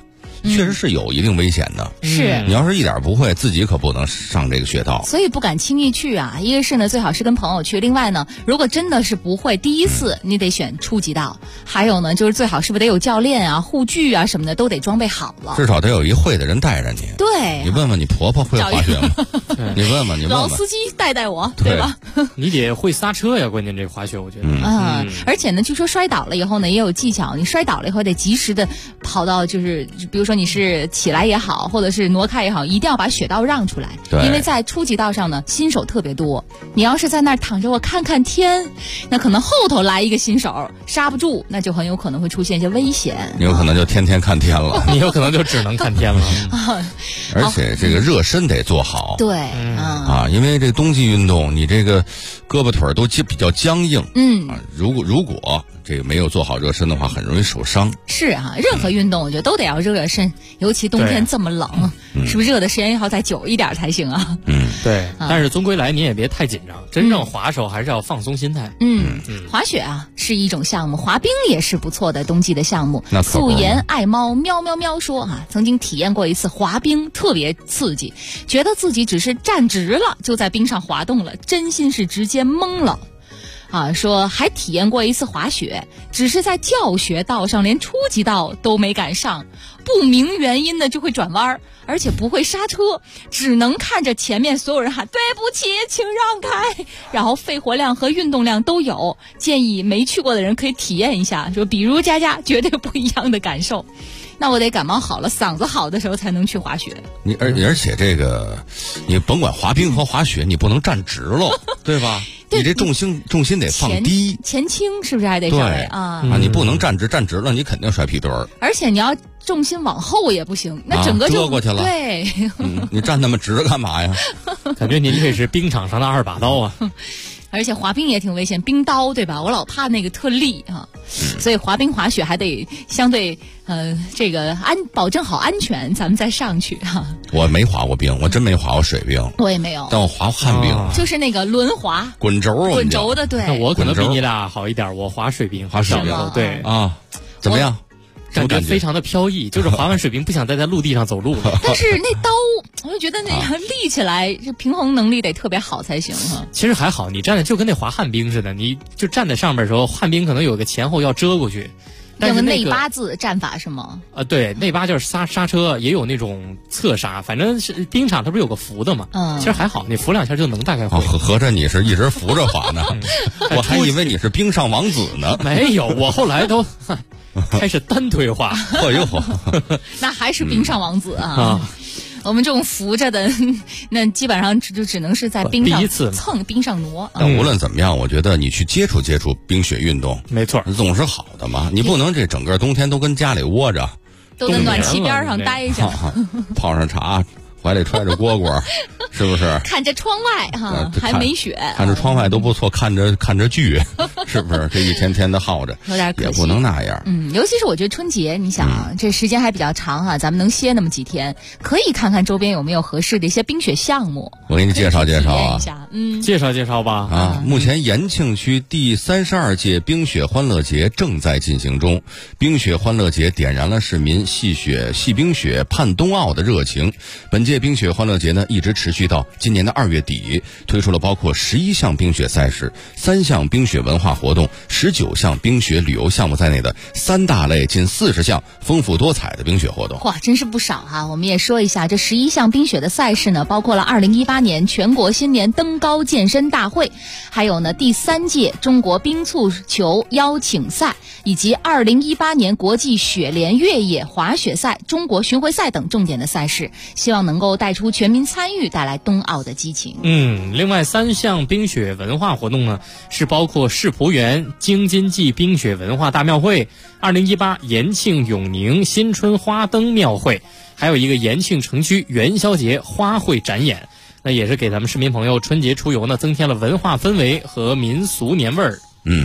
确实是有一定危险的。 是， 你要是一点不会，自己可不能上这个穴道。 所以不敢轻易去啊。一个是呢，最好是跟朋友去；另外呢，如果真的是不会，第一次你得选初级道。还有呢，就是最好是不是得有教练啊、护具啊什么的都得装备好了。 至少得有一会的人带着你。 对， 你问问你婆婆会滑雪吗？你问问。 老司机带我，对吧？ 你得会刹车呀，关键这个滑雪我觉得。 而且呢，据说摔倒了以后呢，也有技巧。你摔倒了以后得及时的跑到，就是比如说你是起来也好，或者是挪开也好，一定要把雪道让出来。因为在初级道上呢，新手特别多。你要是在那儿躺着我看看天，那可能后头来一个新手刹不住，那就很有可能会出现一些危险。 你有可能就天天看天了， 你有可能就只能看天了。 而且这个热身得做好。 对， 因为这冬季运动，你这个胳膊腿都比较僵硬。如果这个没有做好热身的话，很容易受伤。 是啊，任何运动我觉得都得要热身，尤其冬天这么冷，是不是热的时间要再久一点才行啊？ 对。但是终归来，你也别太紧张，真正滑手还是要放松心态。 滑雪啊是一种项目，滑冰也是不错的冬季的项目。 那素颜爱猫喵喵喵说曾经体验过一次滑冰，特别刺激，觉得自己只是站直了就在冰上滑动了，真心是直接懵了。说还体验过一次滑雪，只是在教学道上连初级道都没敢上，不明原因的就会转弯，而且不会刹车，只能看着前面所有人喊对不起请让开，然后肺活量和运动量都有，建议没去过的人可以体验一下，说比如佳佳绝对不一样的感受。那我得感冒好了，嗓子好的时候才能去滑雪。 而且这个，你甭管滑冰和滑雪，你不能站直了，对吧？你这重心得放低， 前倾是不是还得稍微你不能站直了，你肯定摔屁墩儿。 而且你要重心往后也不行，那整个就折过去了。 对， 你站那么直干嘛呀？ 感觉您这是冰场上的2把刀啊。 而且滑冰也挺危险，冰刀对吧？我老怕那个特利所以滑冰滑雪还得相对这个保证好安全，咱们再上去我没滑过冰，我真没滑过水冰， 我也没有， 但我滑旱冰， 就是那个轮滑滚轴的，对。 那我可能比你俩好一点，我滑水冰， 滑水冰对怎么样？ 感觉非常的飘逸，就是滑完水冰不想再在陆地上走路了。 但是那刀，我就觉得那样立起来，这平衡能力得特别好才行其实还好，你站在就跟那滑旱冰似的，你就站在上面的时候，旱冰可能有个前后要遮过去。但是内八字站法是吗？ 对，内八就是刹车，也有那种侧刹，反正是冰场它不是有个扶的嘛？其实还好，你扶2下就能大概回。 合着你是一直扶着滑呢？我还以为你是冰上王子呢。 没有，我后来都开始单腿滑。 那还是冰上王子我们这种扶着的，那基本上就只能是在冰上蹭、冰上挪。 但无论怎么样，我觉得你去接触冰雪运动， 没错， 总是好的嘛。你不能这整个冬天都跟家里窝着， 都在暖气边上待着， 泡上茶，怀里揣着蝈蝈，是不是？ 看着窗外还没雪， 看着窗外都不错，看着剧，是不是？这一天天的耗着， 有点可惜， 也不能那样。 尤其是我觉得春节，你想这时间还比较长咱们能歇那么几天，可以看看周边有没有合适的一些冰雪项目。 我给你介绍介绍啊， 介绍吧目前延庆区第32届冰雪欢乐节正在进行中，冰雪欢乐节点燃了市民戏冰雪盼冬奥的热情。本届冰雪欢乐节呢，一直持续到今年的2月底，推出了包括11项冰雪赛事、3项冰雪文化活动、19项冰雪旅游项目在内的3大类近40项丰富多彩的冰雪活动。 哇，真是不少我们也说一下，这11项冰雪的赛事呢，包括了2018年全国新年登高健身大会，还有呢第3届中国冰蹴球邀请赛，以及2018年国际雪联越野滑雪赛、中国巡回赛等重点的赛事，希望能够带出全民参与，带来冬奥的激情。 另外3项冰雪文化活动呢，是包括世仆园京津冀冰雪文化大庙会、2018延庆永宁新春花灯庙会，还有一个延庆城区元宵节花卉展演。那也是给咱们市民朋友春节出游呢增添了文化氛围和民俗年味儿。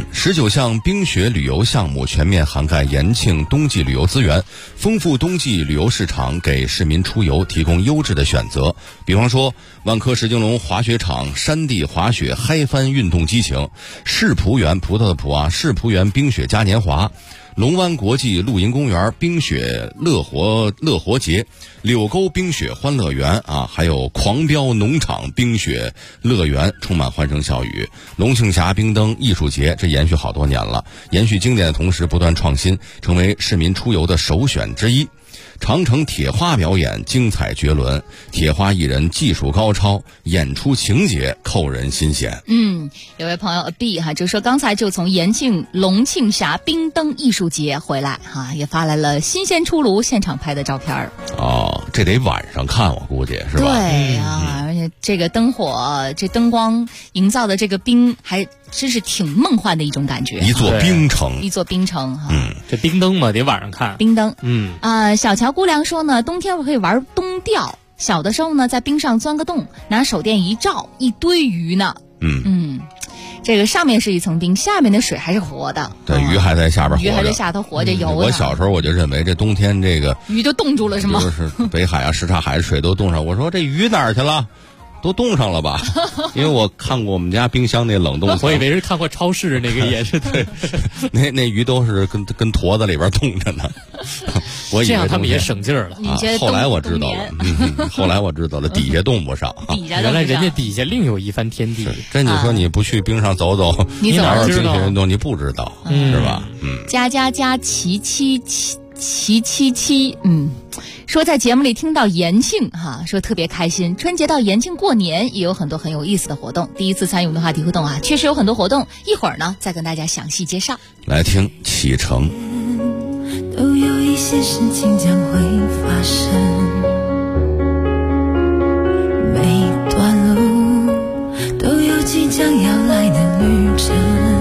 19项冰雪旅游项目全面涵盖延庆冬季旅游资源，丰富冬季旅游市场，给市民出游提供优质的选择。比方说，万科石景隆滑雪场山地滑雪嗨翻运动激情，世仆园葡萄的葡世仆园冰雪嘉年华， 龙湾国际露营公园冰雪乐活节、柳沟冰雪欢乐园啊，还有狂飙农场冰雪乐园，充满欢声笑语。龙庆峡冰灯艺术节，这延续好多年了，延续经典的同时不断创新，成为市民出游的首选之一。长城铁花表演精彩绝伦，铁花艺人技术高超，演出情节扣人心弦。 有位朋友 B 哈就说，刚才就从龙庆峡冰灯艺术节回来哈，也发来了新鲜出炉现场拍的照片。 哦，这得晚上看，我估计是吧？ 对啊，而且这个灯火、这灯光营造的这个冰，还真是挺梦幻的一种感觉。 一座冰城， 一座冰城哈。 这冰灯嘛，得晚上看。 冰灯，小乔姑娘说呢，冬天我可以玩冬钓。小的时候呢，在冰上钻个洞，拿手电一照，一堆鱼呢。这个上面是一层冰，下面的水还是活的。 对，鱼还在下边活着， 鱼还在下头活着游呢。 我小时候我就认为这冬天这个鱼就冻住了，是吗？ 就是北海啊、什刹海水都冻上。我说这鱼哪儿去了？都冻上了吧？因为我看过我们家冰箱那冷冻层， 我以为是看过超市那个也是对， 那鱼都是跟坨子里边冻着呢。我以为这样他们也省劲儿了啊。后来我知道了，后来我知道了，底下冻不上。 原来人家底下另有一番天地。 真你说你不去冰上走走， 你哪有冰雪运动？你不知道，是吧？ 加777，说在节目里听到延庆哈，说特别开心。春节到延庆过年也有很多很有意思的活动。第一次参与我们的话题互动啊，确实有很多活动，一会儿呢再跟大家详细介绍。 来听启程。 都有一些事情将会发生，每段路都有即将要来的旅程，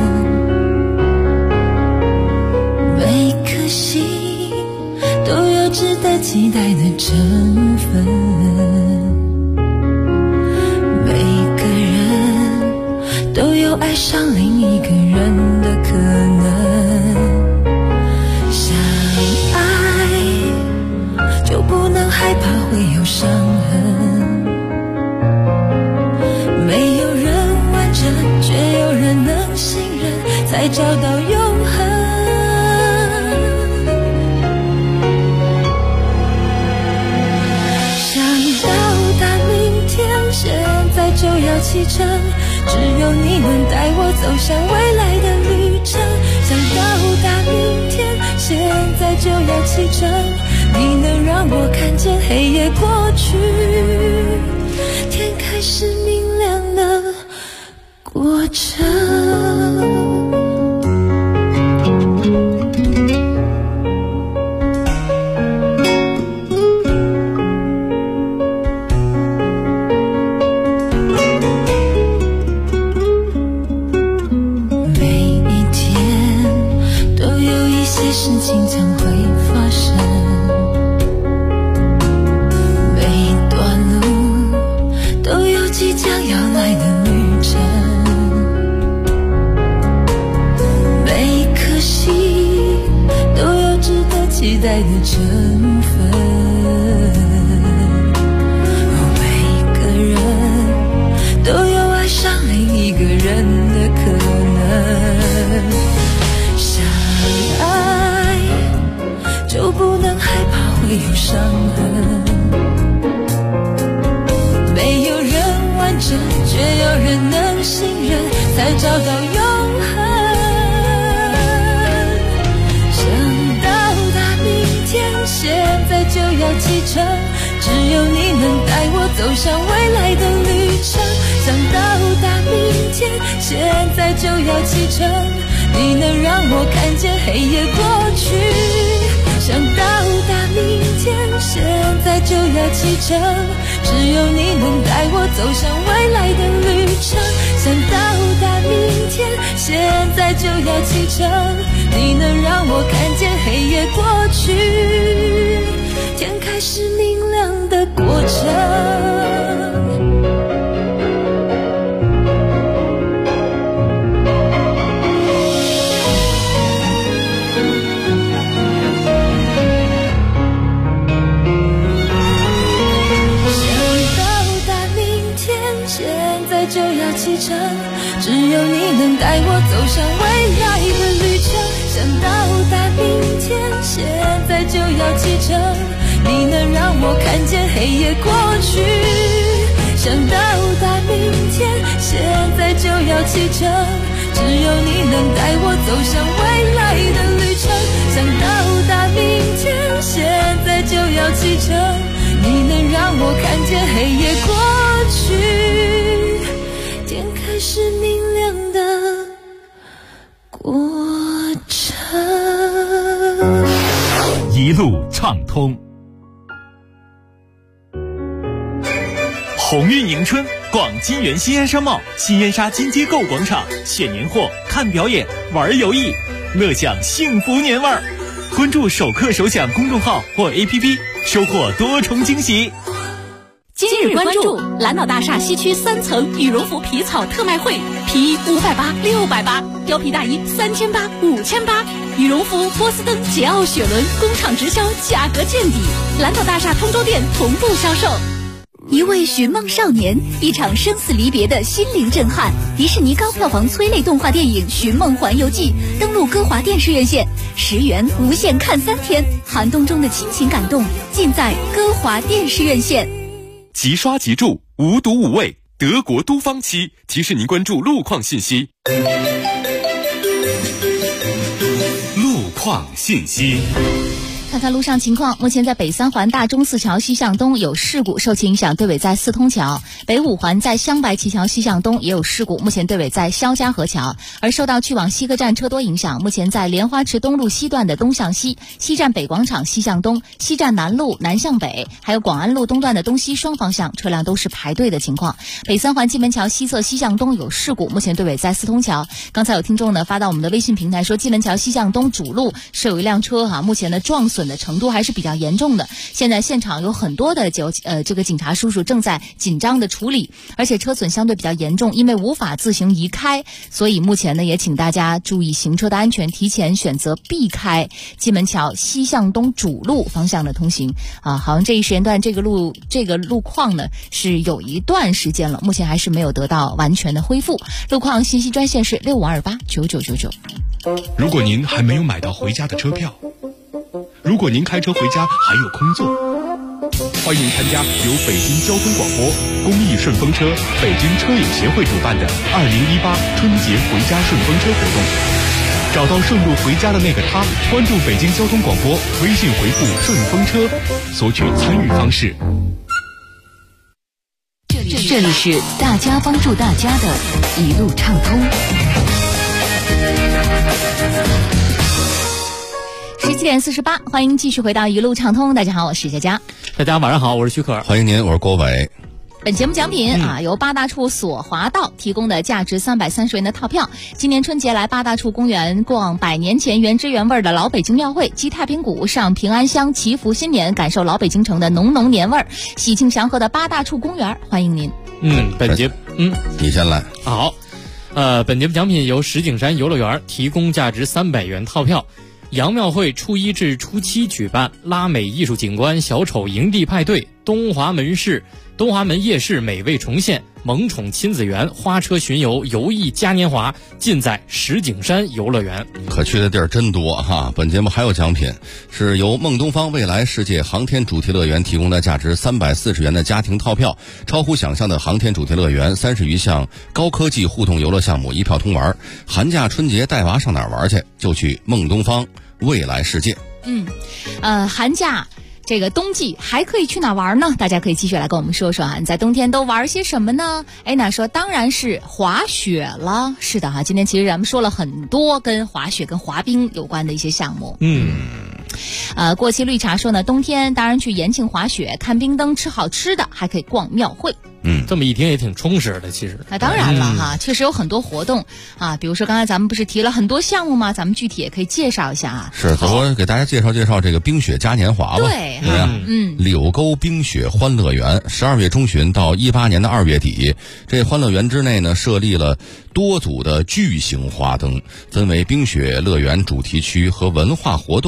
每颗心都有值得期待的成分，每个人都有爱上另一个人的可能。就不能害怕会有伤痕，没有人完整，却有人能信任，才找到永恒。想到达明天，现在就要启程，只有你能带我走向未来的旅程。想到达明天，现在就要启程，你能让我看见黑夜过去，天开始明亮的过程。事情将会发生，每段路都有即将要来的旅程，每颗心都有值得期待的成分，每个人都有爱上另一个人的可能。就不能害怕会有伤痕，没有人完整，却有人能信任，才找到永恒。想到达明天，现在就要启程，只有你能带我走向未来的旅程。想到达明天，现在就要启程，你能让我看见黑夜过去。想到达明天，现在就要启程，只有你能带我走向未来的旅程。想到达明天，现在就要启程，你能让我看见黑夜过去，天开始明亮的过程。就要启程，只有你能带我走向未来的旅程。想到达明要启程，你能让我看见黑夜过去，想到达明天，现在就要启程，只有你能带我走向未来的旅程，想到达明天，现在就要启程，你能让我看见黑夜过去，天开始明亮的过程。 一路畅通。鸿运迎春，逛金源新安商贸、新燕莎金街购物广场，选年货、看表演、玩游艺，乐享幸福年味儿。关注首课首享公众号或 APP， 收获多重惊喜。 今日关注蓝岛大厦西区3层羽绒服皮草特卖会，皮衣580、680，貂皮大衣3800、5800，羽绒服波司登、捷奥雪伦工厂直销，价格见底。蓝岛大厦通州店同步销售。 一位寻梦少年，一场生死离别的心灵震撼。迪士尼高票房催泪动画电影《寻梦环游记》登陆歌华电视院线，10元无限看3天，寒冬中的亲情感动尽在歌华电视院线。 即刷即住，无毒无味，德国都芳漆提示您关注路况信息。路况信息。 看看路上情况，目前在北3环大钟寺桥西向东有事故，受其影响对尾在四通桥；北5环在香白旗桥西向东也有事故，目前对尾在肖家河桥。而受到去往西客站车多影响，目前在莲花池东路西段的东向西、西站北广场西向东、西站南路南向北，还有广安路东段的东西双方向车辆都是排队的情况。北3环蓟门桥西侧西向东有事故，目前对尾在四通桥。刚才有听众呢发到我们的微信平台说，蓟门桥西向东主路是有一辆车目前的撞损的程度还是比较严重的，现在现场有很多的这个警察叔叔正在紧张的处理，而且车损相对比较严重，因为无法自行移开，所以目前呢也请大家注意行车的安全，提前选择避开蓟门桥西向东主路方向的通行好像这一时间段这个路况呢是有一段时间了，目前还是没有得到完全的恢复。路况信息专线是65289999。 如果您还没有买到回家的车票，如果您开车回家还有空座，欢迎参加由北京交通广播、公益顺风车、北京车友协会主办的2018春节回家顺风车活动。找到顺路回家的那个他，关注北京交通广播，微信回复顺风车，索取参与方式。 这里是大家帮助大家的一路畅通。 17点48，欢迎继续回到一路畅通。大家好，我是佳佳。 大家晚上好，我是徐可。 欢迎您，我是郭伟。 本节目奖品由八大处索华道提供的价值330元的套票。今年春节来八大处公园逛100年前原汁原味的老北京庙会，击太平鼓，上平安香，祈福新年，感受老北京城的浓浓年味儿。喜庆祥和的八大处公园，欢迎您。 你先来。 好，本节目奖品由石景山游乐园提供价值300元套票。杨庙会初1至初7举办拉美艺术景观小丑营地派对，东华门夜市美味重现，萌宠亲子园，花车巡游，游艺嘉年华，尽在石景山游乐园。 可去的地儿真多哈！本节目还有奖品，是由梦东方未来世界航天主题乐园提供的价值340元的家庭套票，超乎想象的航天主题乐园，30余项高科技互动游乐项目一票通玩。寒假春节带娃上哪儿玩去？就去梦东方未来世界。 寒假这个冬季还可以去哪玩呢？大家可以继续来跟我们说说你在冬天都玩些什么呢？那说当然是滑雪了。是的今天其实咱们说了很多跟滑雪跟滑冰有关的一些项目。过期绿茶说呢，冬天当然去延庆滑雪，看冰灯，吃好吃的，还可以逛庙会。 这么一听也挺充实的，其实。 那当然了确实有很多活动比如说刚才咱们不是提了很多项目吗？咱们具体也可以介绍一下是，我给大家介绍这个冰雪嘉年华吧。 对， 柳沟冰雪欢乐园，12月中旬到18年的2月底，这欢乐园之内呢，设立了多组的巨型花灯，分为冰雪乐园主题区和文化活动主题区。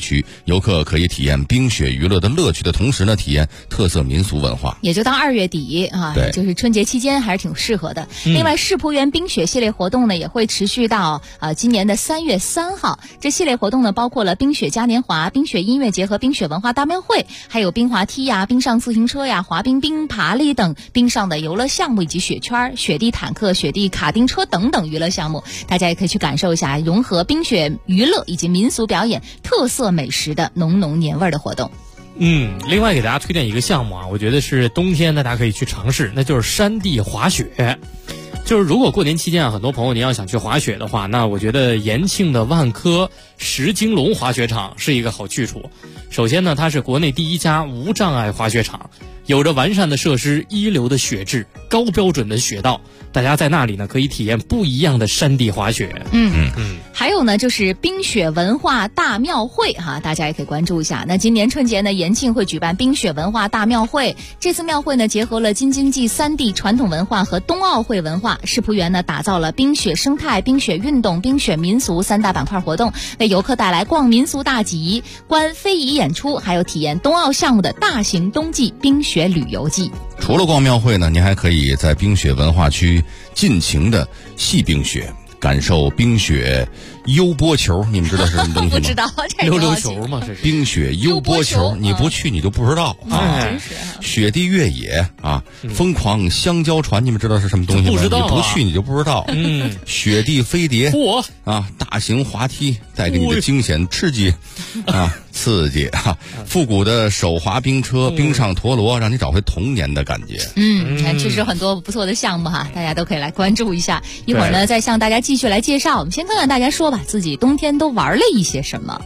区，游客可以体验冰雪娱乐的乐趣的同时呢，体验特色民俗文化。 也就到2月底啊， 对， 就是春节期间还是挺适合的。另外，世仆园冰雪系列活动呢也会持续到今年的3月3号。这系列活动呢包括了冰雪嘉年华、冰雪音乐节和冰雪文化大庙会，还有冰滑梯呀、冰上自行车呀、滑冰、冰爬犁等冰上的游乐项目，以及雪圈、雪地坦克、雪地卡丁车等等娱乐项目。大家也可以去感受一下融合冰雪娱乐以及民俗表演、特色美食的浓浓年味的活动。 另外给大家推荐一个项目啊，我觉得是冬天大家可以去尝试，那就是山地滑雪。就是如果过年期间啊，很多朋友您要想去滑雪的话，那我觉得延庆的万科石金龙滑雪场是一个好去处。首先呢，它是国内第一家无障碍滑雪场，有着完善的设施、一流的雪质、高标准的雪道，大家在那里呢可以体验不一样的山地滑雪。 还有呢，就是冰雪文化大庙会哈，大家也可以关注一下。那今年春节呢，延庆会举办冰雪文化大庙会。这次庙会呢，结合了京津冀3地传统文化和冬奥会文化，世仆园呢打造了冰雪生态、冰雪运动、冰雪民俗3大板块活动，为游客带来逛民俗大集、观非遗演出，还有体验冬奥项目的大型冬季冰雪旅游季。 除了逛庙会呢，您还可以在冰雪文化区尽情的戏冰雪，感受冰雪悠波球，你们知道是什么东西吗？ 不知道， 溜溜球吗？这是冰雪悠波球，你不去你就不知道啊！ 真是雪地越野啊，疯狂香蕉船，你们知道是什么东西吗？ 不知道， 你不去你就不知道。雪地飞碟，啊，大型滑梯带给你的惊险刺激啊，刺激啊！复古的手滑冰车、冰上陀螺，让你找回童年的感觉。 其实很多不错的项目哈，大家都可以来关注一下。一会儿呢，再向大家继续来介绍。我们先看看大家说吧，自己冬天都玩了一些什么。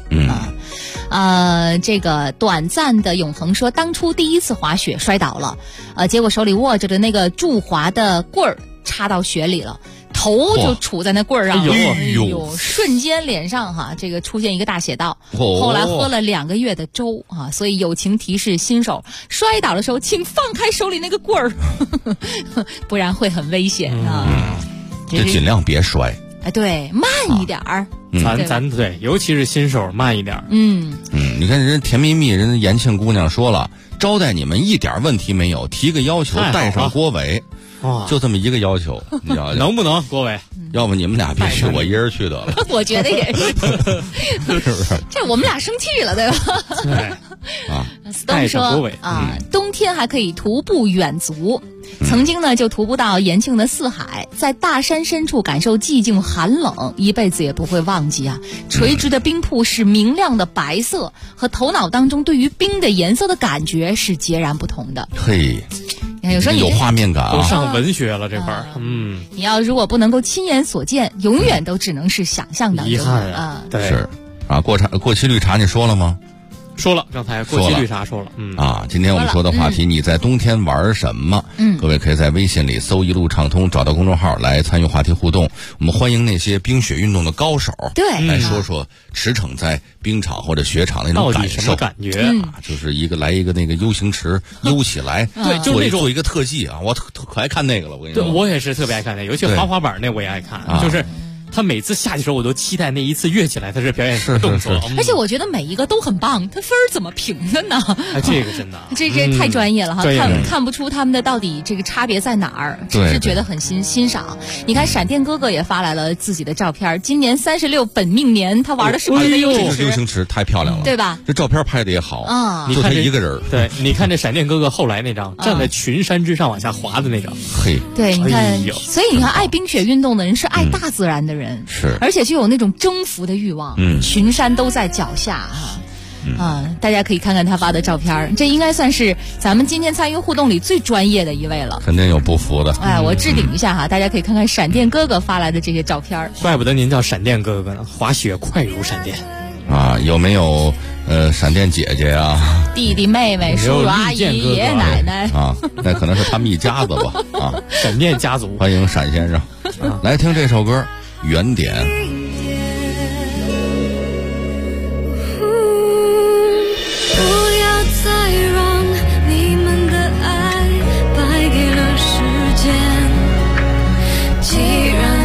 这个短暂的永恒说，当初第一次滑雪摔倒了，结果手里握着的那个助滑的棍儿插到雪里了。头就杵在那棍儿上了，瞬间脸上这个出现一个大血道。后来喝了2个月的粥啊，所以友情提示新手，摔倒的时候请放开手里那个棍儿，不然会很危险啊。 就尽量别摔。 对，慢一点儿。 咱对，尤其是新手慢一点儿。 你看人甜蜜蜜，人家延庆姑娘说了，招待你们一点问题没有，提个要求带上郭伟。就这么一个要求，你知道能不能郭伟？ 要不你们俩别去，我一人去得了。 我觉得也是， 是不是？ 这我们俩生气了，对吧？ 对 Stone 说冬天还可以徒步远足。曾经呢，就徒步到延庆的泗海，在大山深处感受寂静寒冷，一辈子也不会忘记啊！垂直的冰瀑是明亮的白色，和头脑当中对于冰的颜色的感觉是截然不同的。 嘿。 有时候你有画面感啊， 都上文学了这块儿。 你要如果不能够亲眼所见，永远都只能是想象当中。 遗憾啊，对， 是啊，过期绿茶你说了吗？ 说了，刚才过期绿茶说了。 今天我们说的话题，你在冬天玩什么？各位可以在微信里搜一路畅通，找到公众号来参与话题互动。我们欢迎那些冰雪运动的高手， 对， 来说说驰骋在冰场或者雪场那种感受。 什么感觉啊？就是来一个那个 U 型池悠起来， 对，就那种做一个特技啊，我可爱看那个了。我跟你说， 对，我也是特别爱看那个，尤其滑滑板那我也爱看，就是他每次下去的时候，我都期待那一次跃起来他是表演什么动作。 而且我觉得每一个都很棒，他分儿怎么评的呢？ 这个真的， 这太专业了哈，看不出他们的到底这个差别在哪儿，只是觉得很欣赏。你看闪电哥哥也发来了自己的照片，今年36本命年，他玩的是不是那 U 型池？太漂亮了， 对吧？ 这照片拍的也好啊， 你看他一个人。 对，你看这闪电哥哥后来那张站在群山之上往下滑的那张， 嘿， 对，你看，所以你看爱冰雪运动的人是爱大自然的人， 是， 而且就有那种征服的欲望，群山都在脚下大家可以看看他发的照片，这应该算是咱们今天参与互动里最专业的一位了。 肯定有不服的。 我置顶一下哈，大家可以看看闪电哥哥发来的这些照片。 怪不得您叫闪电哥哥呢，滑雪快如闪电。 有没有闪电姐姐呀？ 弟弟妹妹、叔叔阿姨、爷爷奶奶那可能是他们一家子吧闪电家族， 欢迎闪先生来听这首歌《原点》。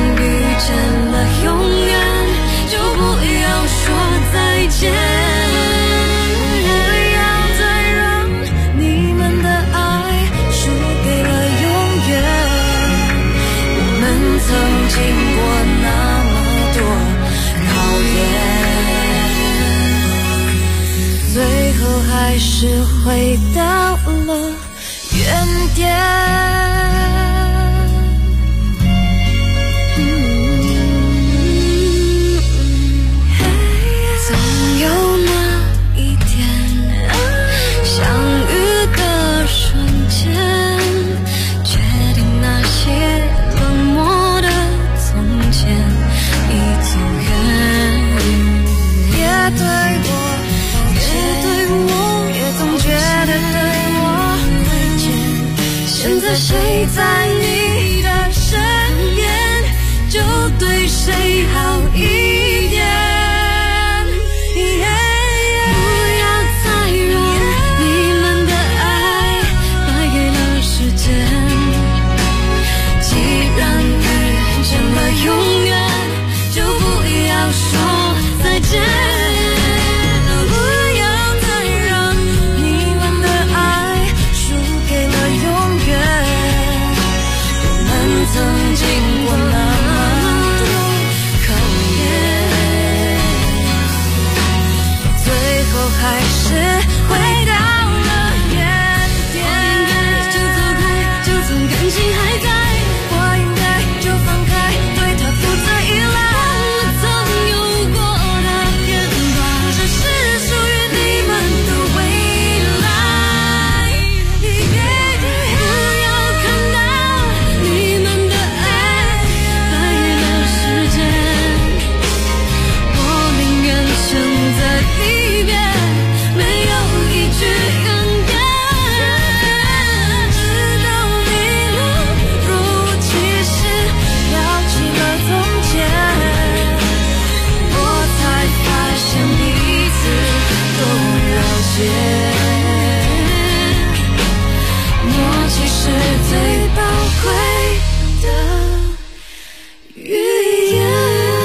永远就不要说再见。 还是回到了原点。总有那一天，相遇的瞬间，决定那些冷漠的从前已走远。别对我，也总觉得对我亏欠。现在谁在你的身边，就对谁好一点。不要再让你们的爱败给了时间。既然遇见了永远，就不要说再见。曾经过那么多考验，最后还是回到了原点。就走开，就算感情还在，我应该就放开，对他不再依赖。忘了曾有过的片段，这是属于你们的未来。不要看到你们在离别，没有一句勇敢，直到你若无其事聊起了从前，我才发现彼此都了解，默契是最宝贵的语言。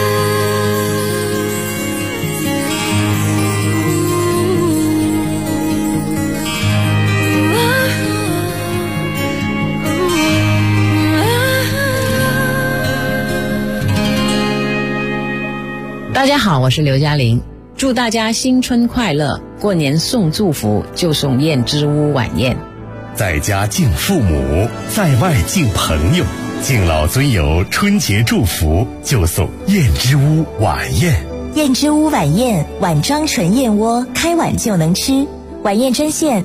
大家好，我是刘嘉玲，祝大家新春快乐，过年送祝福就送燕之屋晚宴。 在家敬父母，在外敬朋友，敬老尊友春节祝福就送燕之屋晚宴。 燕之屋晚宴，碗装纯燕窝，开碗就能吃。晚宴专线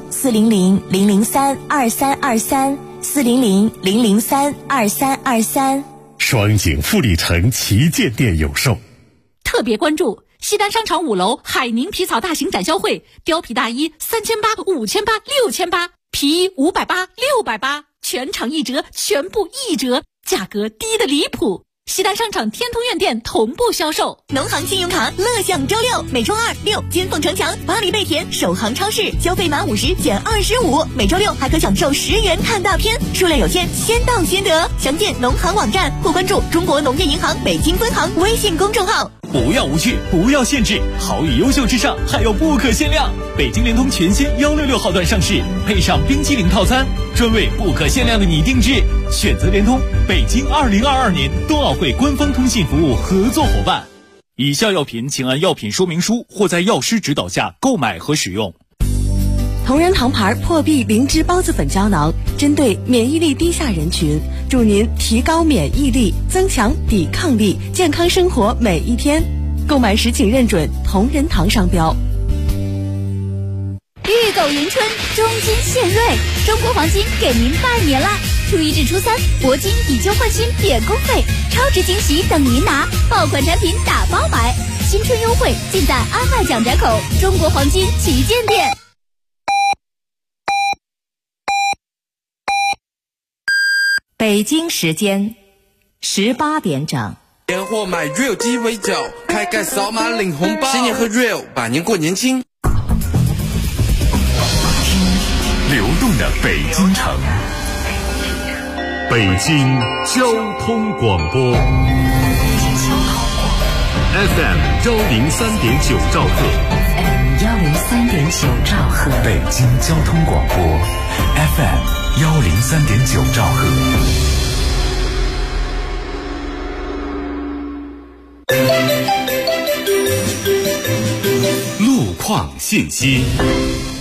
400-003-2323，400-003-2323。 双井富力城旗舰店有售。 特别关注西单商场5楼海宁皮草大型展销会，貂皮大衣3800、5800、6800，皮衣580、680，全场1折，全部1折，价格低得离谱。西单商场天通苑店同步销售。 农行信用卡乐享周6，每周2、6金凤城墙、巴黎贝甜、首航超市消费满50减25，每周6还可享受10元看大片，数量有限，先到先得。详见农行网站或关注中国农业银行北京分行微信公众号。 不要无趣，不要限制，好与优秀之上还有不可限量。北京联通全新166号段上市，配上冰淇淋套餐，专为不可限量的你定制。选择联通，北京2022年冬奥会官方通信服务合作伙伴。以下药品请按药品说明书或在药师指导下购买和使用。 同仁堂牌破壁灵芝孢子粉胶囊，针对免疫力低下人群，助您提高免疫力，增强抵抗力，健康生活每一天。购买时请认准同仁堂商标。 玉狗迎春，中金献瑞，中国黄金给您拜年啦！初1至初3，铂金以旧换新免工费，超值惊喜等您拿，爆款产品打包买，新春优惠尽在安外蒋宅口中国黄金旗舰店。 北京时间18点整。 年货买 real 鸡尾酒，开盖扫码领红包，新年喝 real， 百年过年轻。 流动的北京城，北京交通广播 FM 103.9兆赫 FM 103.9兆赫， 北京交通广播 FM 103.9兆赫。 路况信息。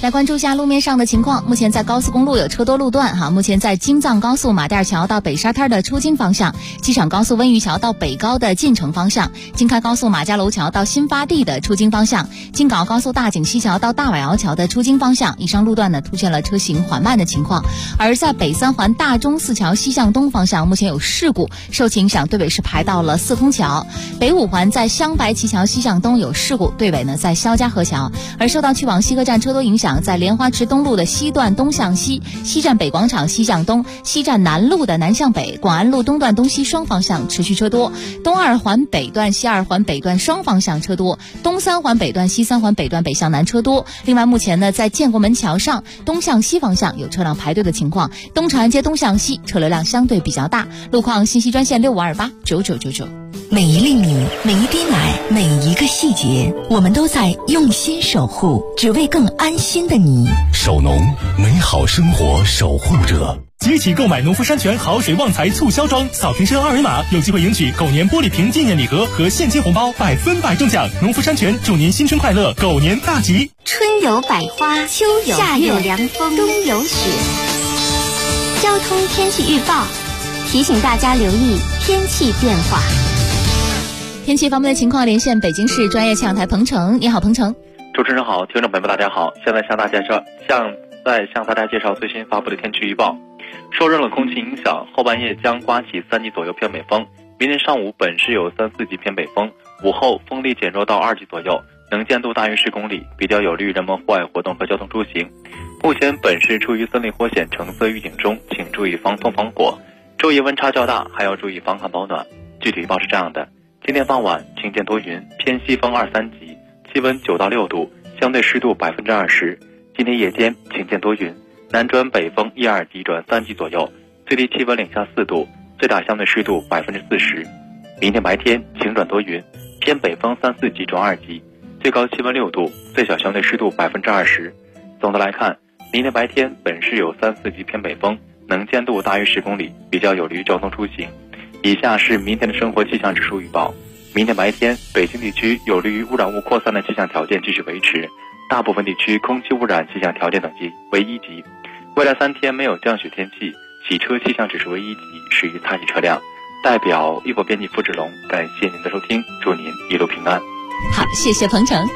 来关注一下路面上的情况。目前在高速公路有车多路段哈。目前在京藏高速马甸桥到北沙滩的出京方向，机场高速温榆桥到北高的进城方向，京开高速马家楼桥到新发地的出京方向，京港高速大井西桥到大瓦窑桥的出京方向，以上路段呢出现了车行缓慢的情况。而在北三环大钟寺桥西向东方向，目前有事故，受其影响，队尾是排到了四通桥。北五环在香白旗桥西向东有事故，队尾呢在肖家河桥。而受到去往西客站车多影响，在莲花池东路的西段东向西，西站北广场西向东，西站南路的南向北，广安路东段东西双方向持续车多，东二环北段西二环北段双方向车多，东三环北段西三环北段北向南车多。另外目前呢在建国门桥上东向西方向有车辆排队的情况，东长安街东向西车流量相对比较大。路况信息专线65289999。 每一粒米，每一滴奶，每一个细节，我们都在用心守护，只为更安心的你。 守农，美好生活守护者。 即起购买农夫山泉好水旺财促销装，扫瓶身二维码，有机会赢取狗年玻璃瓶纪念礼盒和现金红包，100%中奖。农夫山泉祝您新春快乐，狗年大吉。 春有百花，秋有夏有凉风，冬有雪。交通天气预报提醒大家留意天气变化。 天气方面的情况，连线北京市专业气象台彭程。你好，彭程。 主持人好，听众朋友们大家好，现在向大家介绍最新发布的天气预报。受热冷空气影响，后半夜将刮起3级左右偏北风，明天上午本市有3、4级偏北风，午后风力减弱到2级左右，能见度大约10公里，比较有利于人们户外活动和交通出行。目前本市处于森林火险橙色预警中，请注意防风防火。昼夜温差较大，还要注意防寒保暖。具体预报是这样的：今天傍晚晴间多云，偏西风2、3级，气温9到6度，相对湿度20%。今天夜间晴间多云，南转北风1、2级转3级左右，最低气温零下4度，最大相对湿度40%。明天白天晴转多云，偏北风3、4级转2级，最高气温6度，最小相对湿度20%。总的来看，明天白天本市有3、4级偏北风，能见度大约10公里，比较有利于交通出行。以下是明天的生活气象指数预报。明天白天，北京地区有利于污染物扩散的气象条件继续维持，大部分地区空气污染气象条件等级为1级。未来3天没有降雪天气，洗车气象指数为1级，适宜擦洗车辆。代表一博编辑付志龙，感谢您的收听，祝您一路平安。 好，谢谢彭程。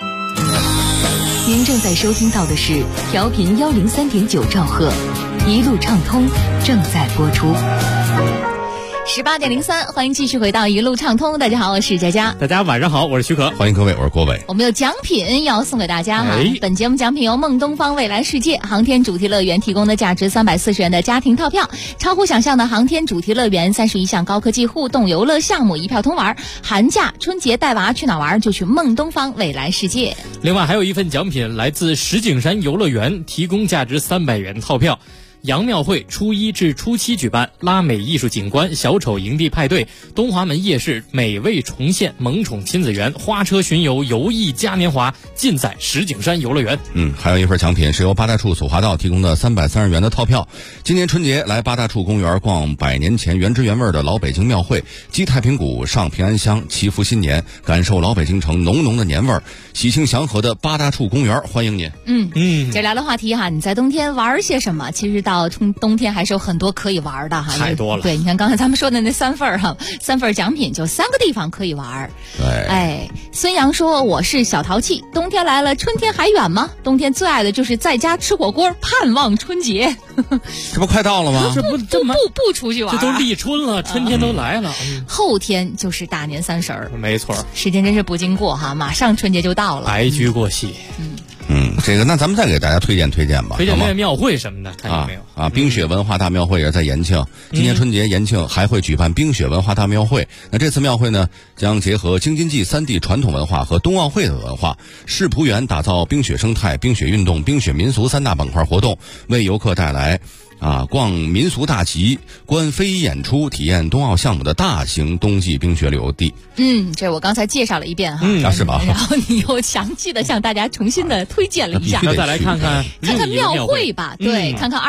您正在收听到的是调频103.9兆赫，一路畅通正在播出。 18:03，欢迎继续回到一路畅通。大家好，我是佳佳。 大家晚上好，我是许可。 欢迎各位，我是郭伟。 我们有奖品要送给大家哈。本节目奖品由梦东方未来世界航天主题乐园提供的价值340元的家庭套票，超乎想象的航天主题乐园31项高科技互动游乐项目一票通玩。寒假春节带娃去哪玩就去梦东方未来世界。 另外还有一份奖品来自石景山游乐园，提供价值300元套票。杨庙会初1至初7举办，拉美艺术景观、小丑营地派对、东华门夜市美味重现、萌宠亲子园、花车巡游、游艺嘉年华，尽在石景山游乐园。 还有一份奖品是由八大处索华道提供的330元的套票。今年春节来八大处公园逛100年前原汁原味的老北京庙会，击太平鼓、上平安香，祈福新年，感受老北京城浓浓的年味儿。喜庆祥和的八大处公园欢迎您。 这聊的话题哈，你在冬天玩些什么？其实到冬天还是有很多可以玩的哈， 太多了。 对，你看刚才咱们说的那3份奖品，就3个地方可以玩。 对， 孙杨说我是小淘气，冬天来了，春天还远吗？冬天最爱的就是在家吃火锅，盼望春节。 这不快到了吗？ 不出去玩， 这都立春了，春天都来了。 后天就是大年30， 没错， 时间真是不经过哈，马上春节就到了， 白驹过隙。 这个那咱们再给大家推荐吧， 推荐庙会什么的，看有没有冰雪文化大庙会也是在延庆，今年春节延庆还会举办冰雪文化大庙会。那这次庙会呢，将结合京津冀3地传统文化和冬奥会的文化，世仆园打造冰雪生态、冰雪运动、冰雪民俗3大板块活动，为游客带来逛民俗大集、观非遗演出、体验冬奥项目的大型冬季冰雪旅游地。 这我刚才介绍了一遍哈， 是吧？ 然后你又详细的向大家重新的推荐了一下， 再来看看庙会吧。对，看看2018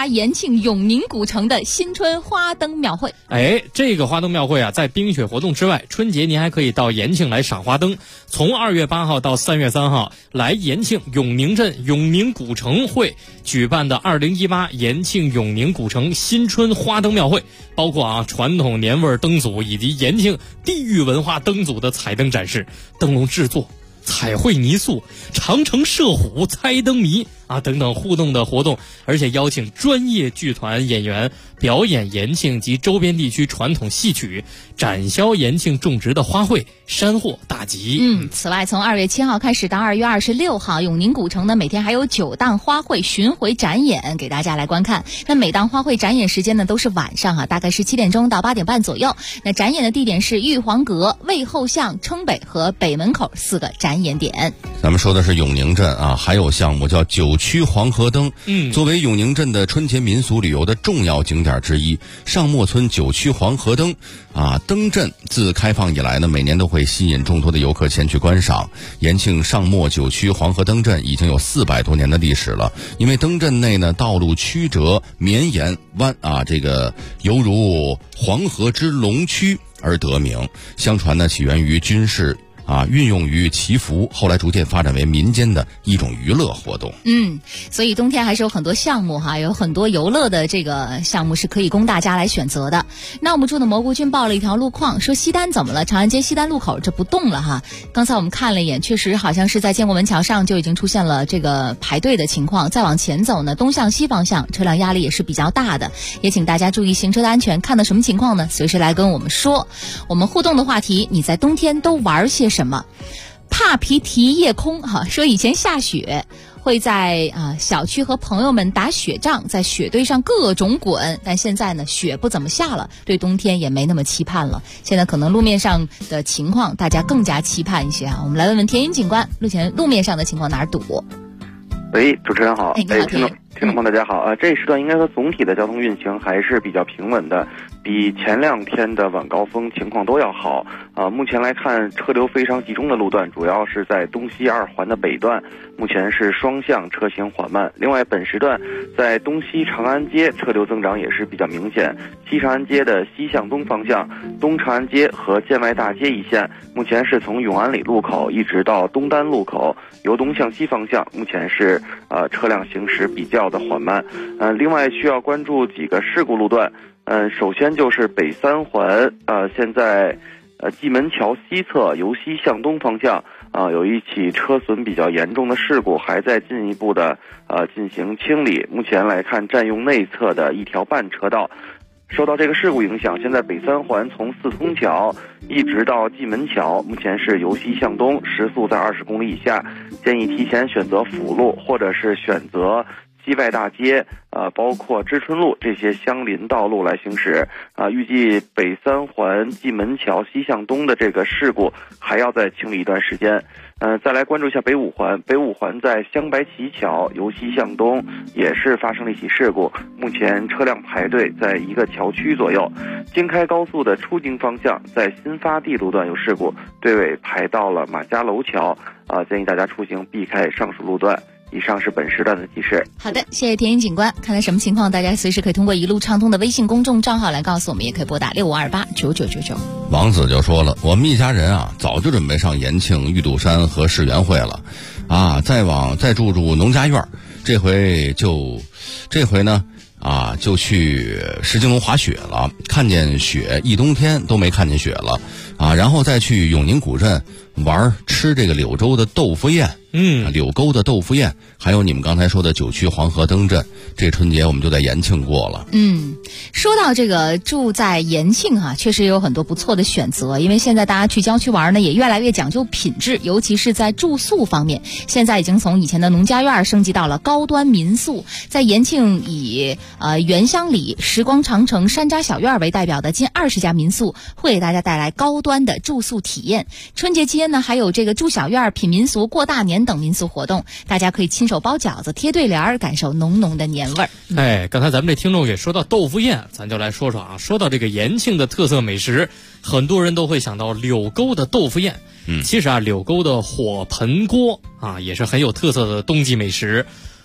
发延庆永宁古城的新春花灯庙会。 这个花灯庙会啊，在冰雪活动之外，春节您还可以到延庆来赏花灯。从2月8号到3月3号，来延庆永宁镇永宁古城会举办的2018延庆永宁古城新春花灯庙会，包括传统年味灯组以及延庆地域文化灯组的彩灯展示、灯笼制作、彩绘泥塑、长城射虎、猜灯谜等等互动的活动，而且邀请专业剧团演员表演延庆及周边地区传统戏曲，展销延庆种植的花卉、山货大集。 此外，从2月7号开始到2月26号，永宁古城呢每天还有9档花卉巡回展演给大家来观看。那每档花卉展演时间呢都是晚上大概是7点钟到8点半左右。那展演的地点是玉皇阁、魏后巷、称北和北门口4个展演点。 咱们说的是永宁镇还有项目叫九曲黄河灯。作为永宁镇的春节民俗旅游的重要景点之一，上墨村九曲黄河灯灯阵自开放以来呢，每年都会吸引众多的游客前去观赏。延庆上墨九曲黄河灯阵已经有400多年的历史了，因为灯阵内呢道路曲折绵延弯这个犹如黄河之龙曲而得名。相传呢起源于军事运用于祈福，后来逐渐发展为民间的一种娱乐活动。 所以冬天还是有很多项目有很多游乐的这个项目是可以供大家来选择的。那我们驻的蘑菇君报了一条路况，说西单怎么了？长安街西单路口这不动了刚才我们看了一眼，确实好像是在建国门桥上就已经出现了这个排队的情况。再往前走呢，东向西方向车辆压力也是比较大的，也请大家注意行车的安全。看到什么情况呢？随时来跟我们说。我们互动的话题，你在冬天都玩些什么？帕皮提夜空说以前下雪会在小区和朋友们打雪仗，在雪堆上各种滚，但现在呢雪不怎么下了，对冬天也没那么期盼了。现在可能路面上的情况大家更加期盼一些我们来问问田英警官，路面上的情况哪儿堵？ 喂，主持人好。 你好， 听众朋友大家好。这一时段应该说总体的交通运行还是比较平稳的，比前2天的晚高峰情况都要好。目前来看，车流非常集中的路段主要是在东西2环的北段，目前是双向车行缓慢。另外，本时段在东西长安街车流增长也是比较明显。西长安街的西向东方向，东长安街和建外大街一线，目前是从永安里路口一直到东单路口，由东向西方向，目前是车辆行驶比较的缓慢。另外需要关注几个事故路段。首先就是北3环，现在蓟门桥西侧由西向东方向有一起车损比较严重的事故，还在进一步的进行清理。目前来看，占用内侧的1条半车道。受到这个事故影响，现在北3环从四通桥一直到蓟门桥，目前是由西向东，时速在20公里以下，建议提前选择辅路或者是选择西外大街包括知春路这些相邻道路来行驶。预计北3环蓟门桥西向东的这个事故还要再清理一段时间。再来关注一下北5环，北5环在镶白旗桥由西向东也是发生了一起事故，目前车辆排队在1个桥区左右。京开高速的出京方向在新发地路段有事故，队尾排到了马家楼桥，建议大家出行避开上述路段。以上是本时段的提示。 好的，谢谢田英警官。看来什么情况，大家随时可以通过一路畅通的微信公众账号来告诉我们，也可以拨打65289999。 王子就说了，我们一家人早就准备上延庆、玉渡山和世园会了再住农家院，这回呢就去石金龙滑雪了，看见雪一冬天都没看见雪了然后再去永宁古镇吃这个柳州的豆腐宴，柳沟的豆腐宴，还有你们刚才说的九曲黄河灯阵，这春节我们就在延庆过了。 说到这个住在延庆确实有很多不错的选择，因为现在大家去郊区玩呢也越来越讲究品质，尤其是在住宿方面，现在已经从以前的农家院升级到了高端民宿。在延庆以原乡里、时光长城、山楂小院为代表的近20家民宿，会给大家带来高端的住宿体验。春节期间呢，还有这个住小院、品民俗、过大年等民俗活动，大家可以亲手包饺子、贴对联，感受浓浓的年味儿。 刚才咱们这听众也说到豆腐宴，咱就来说说说到这个延庆的特色美食，很多人都会想到柳沟的豆腐宴。其实柳沟的火盆锅也是很有特色的冬季美食。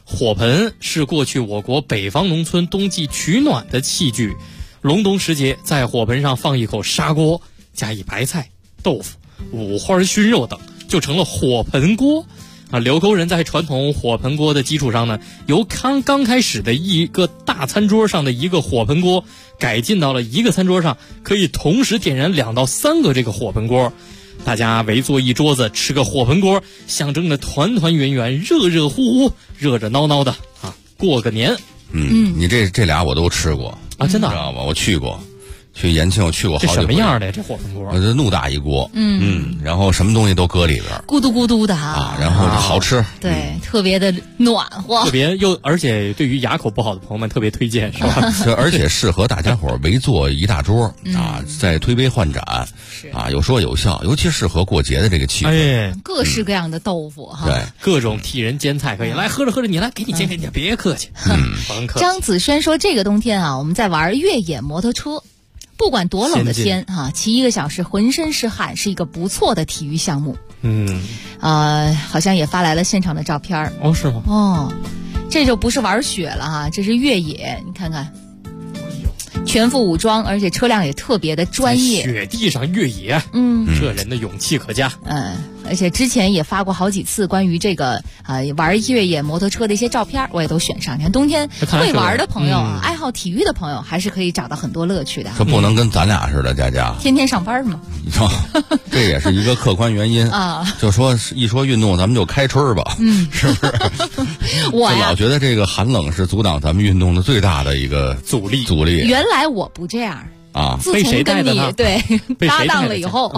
火盆是过去我国北方农村冬季取暖的器具，隆冬时节，在火盆上放一口砂锅，加以白菜、豆腐、五花熏肉等，就成了火盆锅。柳沟人在传统火盆锅的基础上呢，由刚开始的一个大餐桌上的一个火盆锅，改进到了一个餐桌上可以同时点燃2到3个这个火盆锅。大家围坐一桌子吃个火盆锅，象征着团团圆圆、热热乎乎、热热闹闹的过个年。 你这俩我都吃过啊，真的， 知道吗？我去过。去延庆我去过好几回。 这什么样的呀？这火盆锅？ 这怒大一锅，然后什么东西都搁里边， 咕嘟咕嘟的哈， 然后好吃， 对，特别的暖和， 特别而且对于牙口不好的朋友们特别推荐，是吧？ 而且适合大家伙围坐一大桌再推杯换盏，有说有笑，尤其适合过节的这个气氛。 各式各样的豆腐哈， 对， 各种替人煎菜可以来喝着，你来给你煎，别客气。 张子轩说，这个冬天我们在玩越野摩托车。不管多冷的天骑1个小时浑身是汗，是一个不错的体育项目。好像也发来了现场的照片。 哦，是吗？ 这就不是玩雪了这是越野，你看看，全副武装，而且车辆也特别的专业。 雪地上越野，这人的勇气可嘉。 而且之前也发过好几次关于这个玩越野摩托车的一些照片，我也都选上。你看冬天会玩的朋友爱好体育的朋友，还是可以找到很多乐趣的。 这不能跟咱俩似的，佳天天上班嘛。 这也是一个客观原因就说一说运动，咱们就开春吧，是不是？我老觉得这个寒冷是阻挡咱们运动的最大的一个阻力。 原来我不这样自被谁从跟你搭档了以后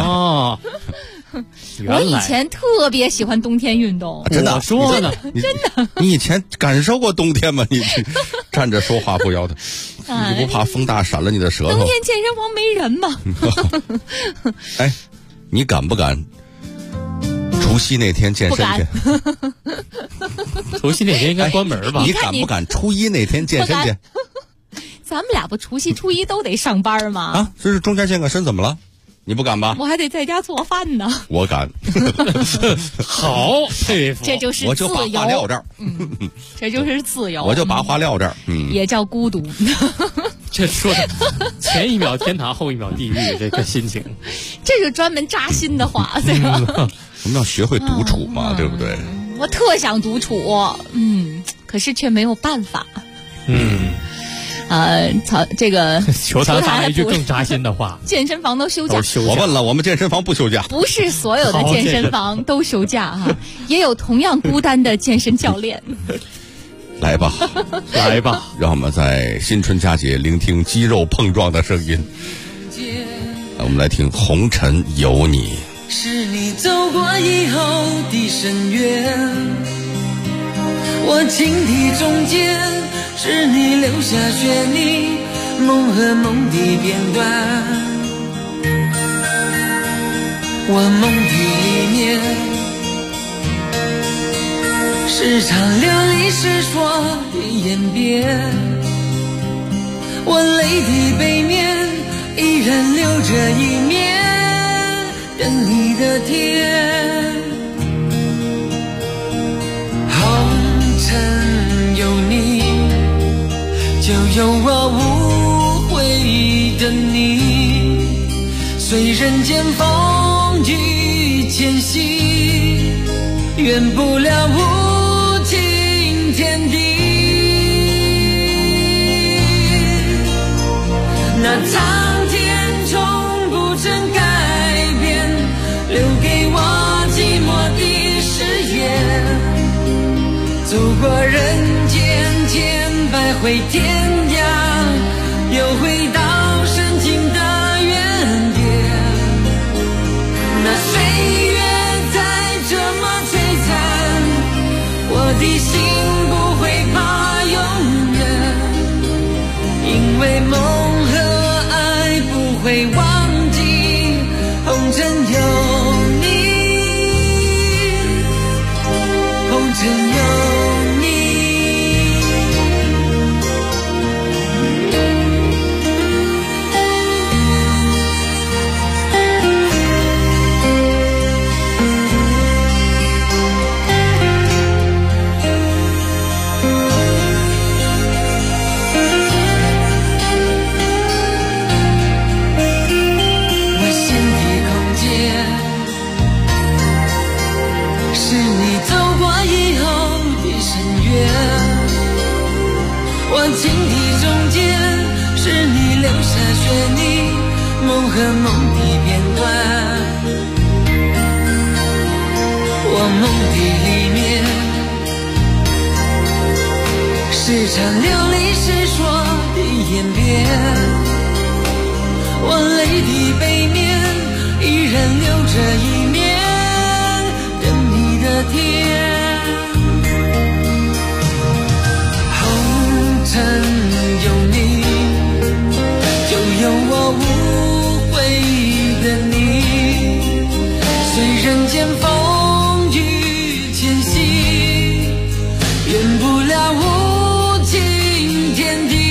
我以前特别喜欢冬天运动。 真的？ 我说呢， 真的。 你以前感受过冬天吗？你站着说话不腰疼，你不怕风大闪了你的舌头？ 冬天健身房没人吗？ 哎，你敢不敢除夕那天健身去？ 除夕那天应该关门吧？ 你敢不敢初一那天健身去？ 咱们俩不除夕初一都得上班吗？ 这是中间健个身怎么了？你不敢吧？ 我还得在家做饭呢。 我敢。 好佩服。 这就是自由。 我就把话撂这儿。 这就是自由。 我就把话撂这儿。 也叫孤独。 这说的前一秒天堂，后一秒地狱，这个心情。 这是专门扎心的话，对吧？ 我们要学会独处嘛，对不对？ 我特想独处，可是却没有办法。这个球坛发了一句更扎心的话： 健身房都休假。 我问了，我们健身房不休假。 不是所有的健身房都休假也有同样孤单的健身教练。 来吧， 来吧， 让我们在新春佳节聆听肌肉碰撞的声音。我们来听《红尘有你》。 是你走过以后的深渊，我情敌中间，是你留下血泥梦和梦的片段。我梦的里面是场流离失所的演变，我泪的背面依然留着一面等你的天。红尘有你，就有我无悔的你，随人间风雨迁徙，远不了无尽天地。那苍天从不曾改变，留给我寂寞的誓言，走过人间千百回天涯，又回到深情的原点。那岁月再这么摧残，我的心不会怕永远，因为梦和爱不会忘记，红尘有你，红尘有你。 学你梦和梦的片段。我梦的里面是场流离失所的演变，我泪的背面依然留着一面等你的天。红尘有你，就有我无悔的你，虽人间风雨前行，圆不了无尽天地。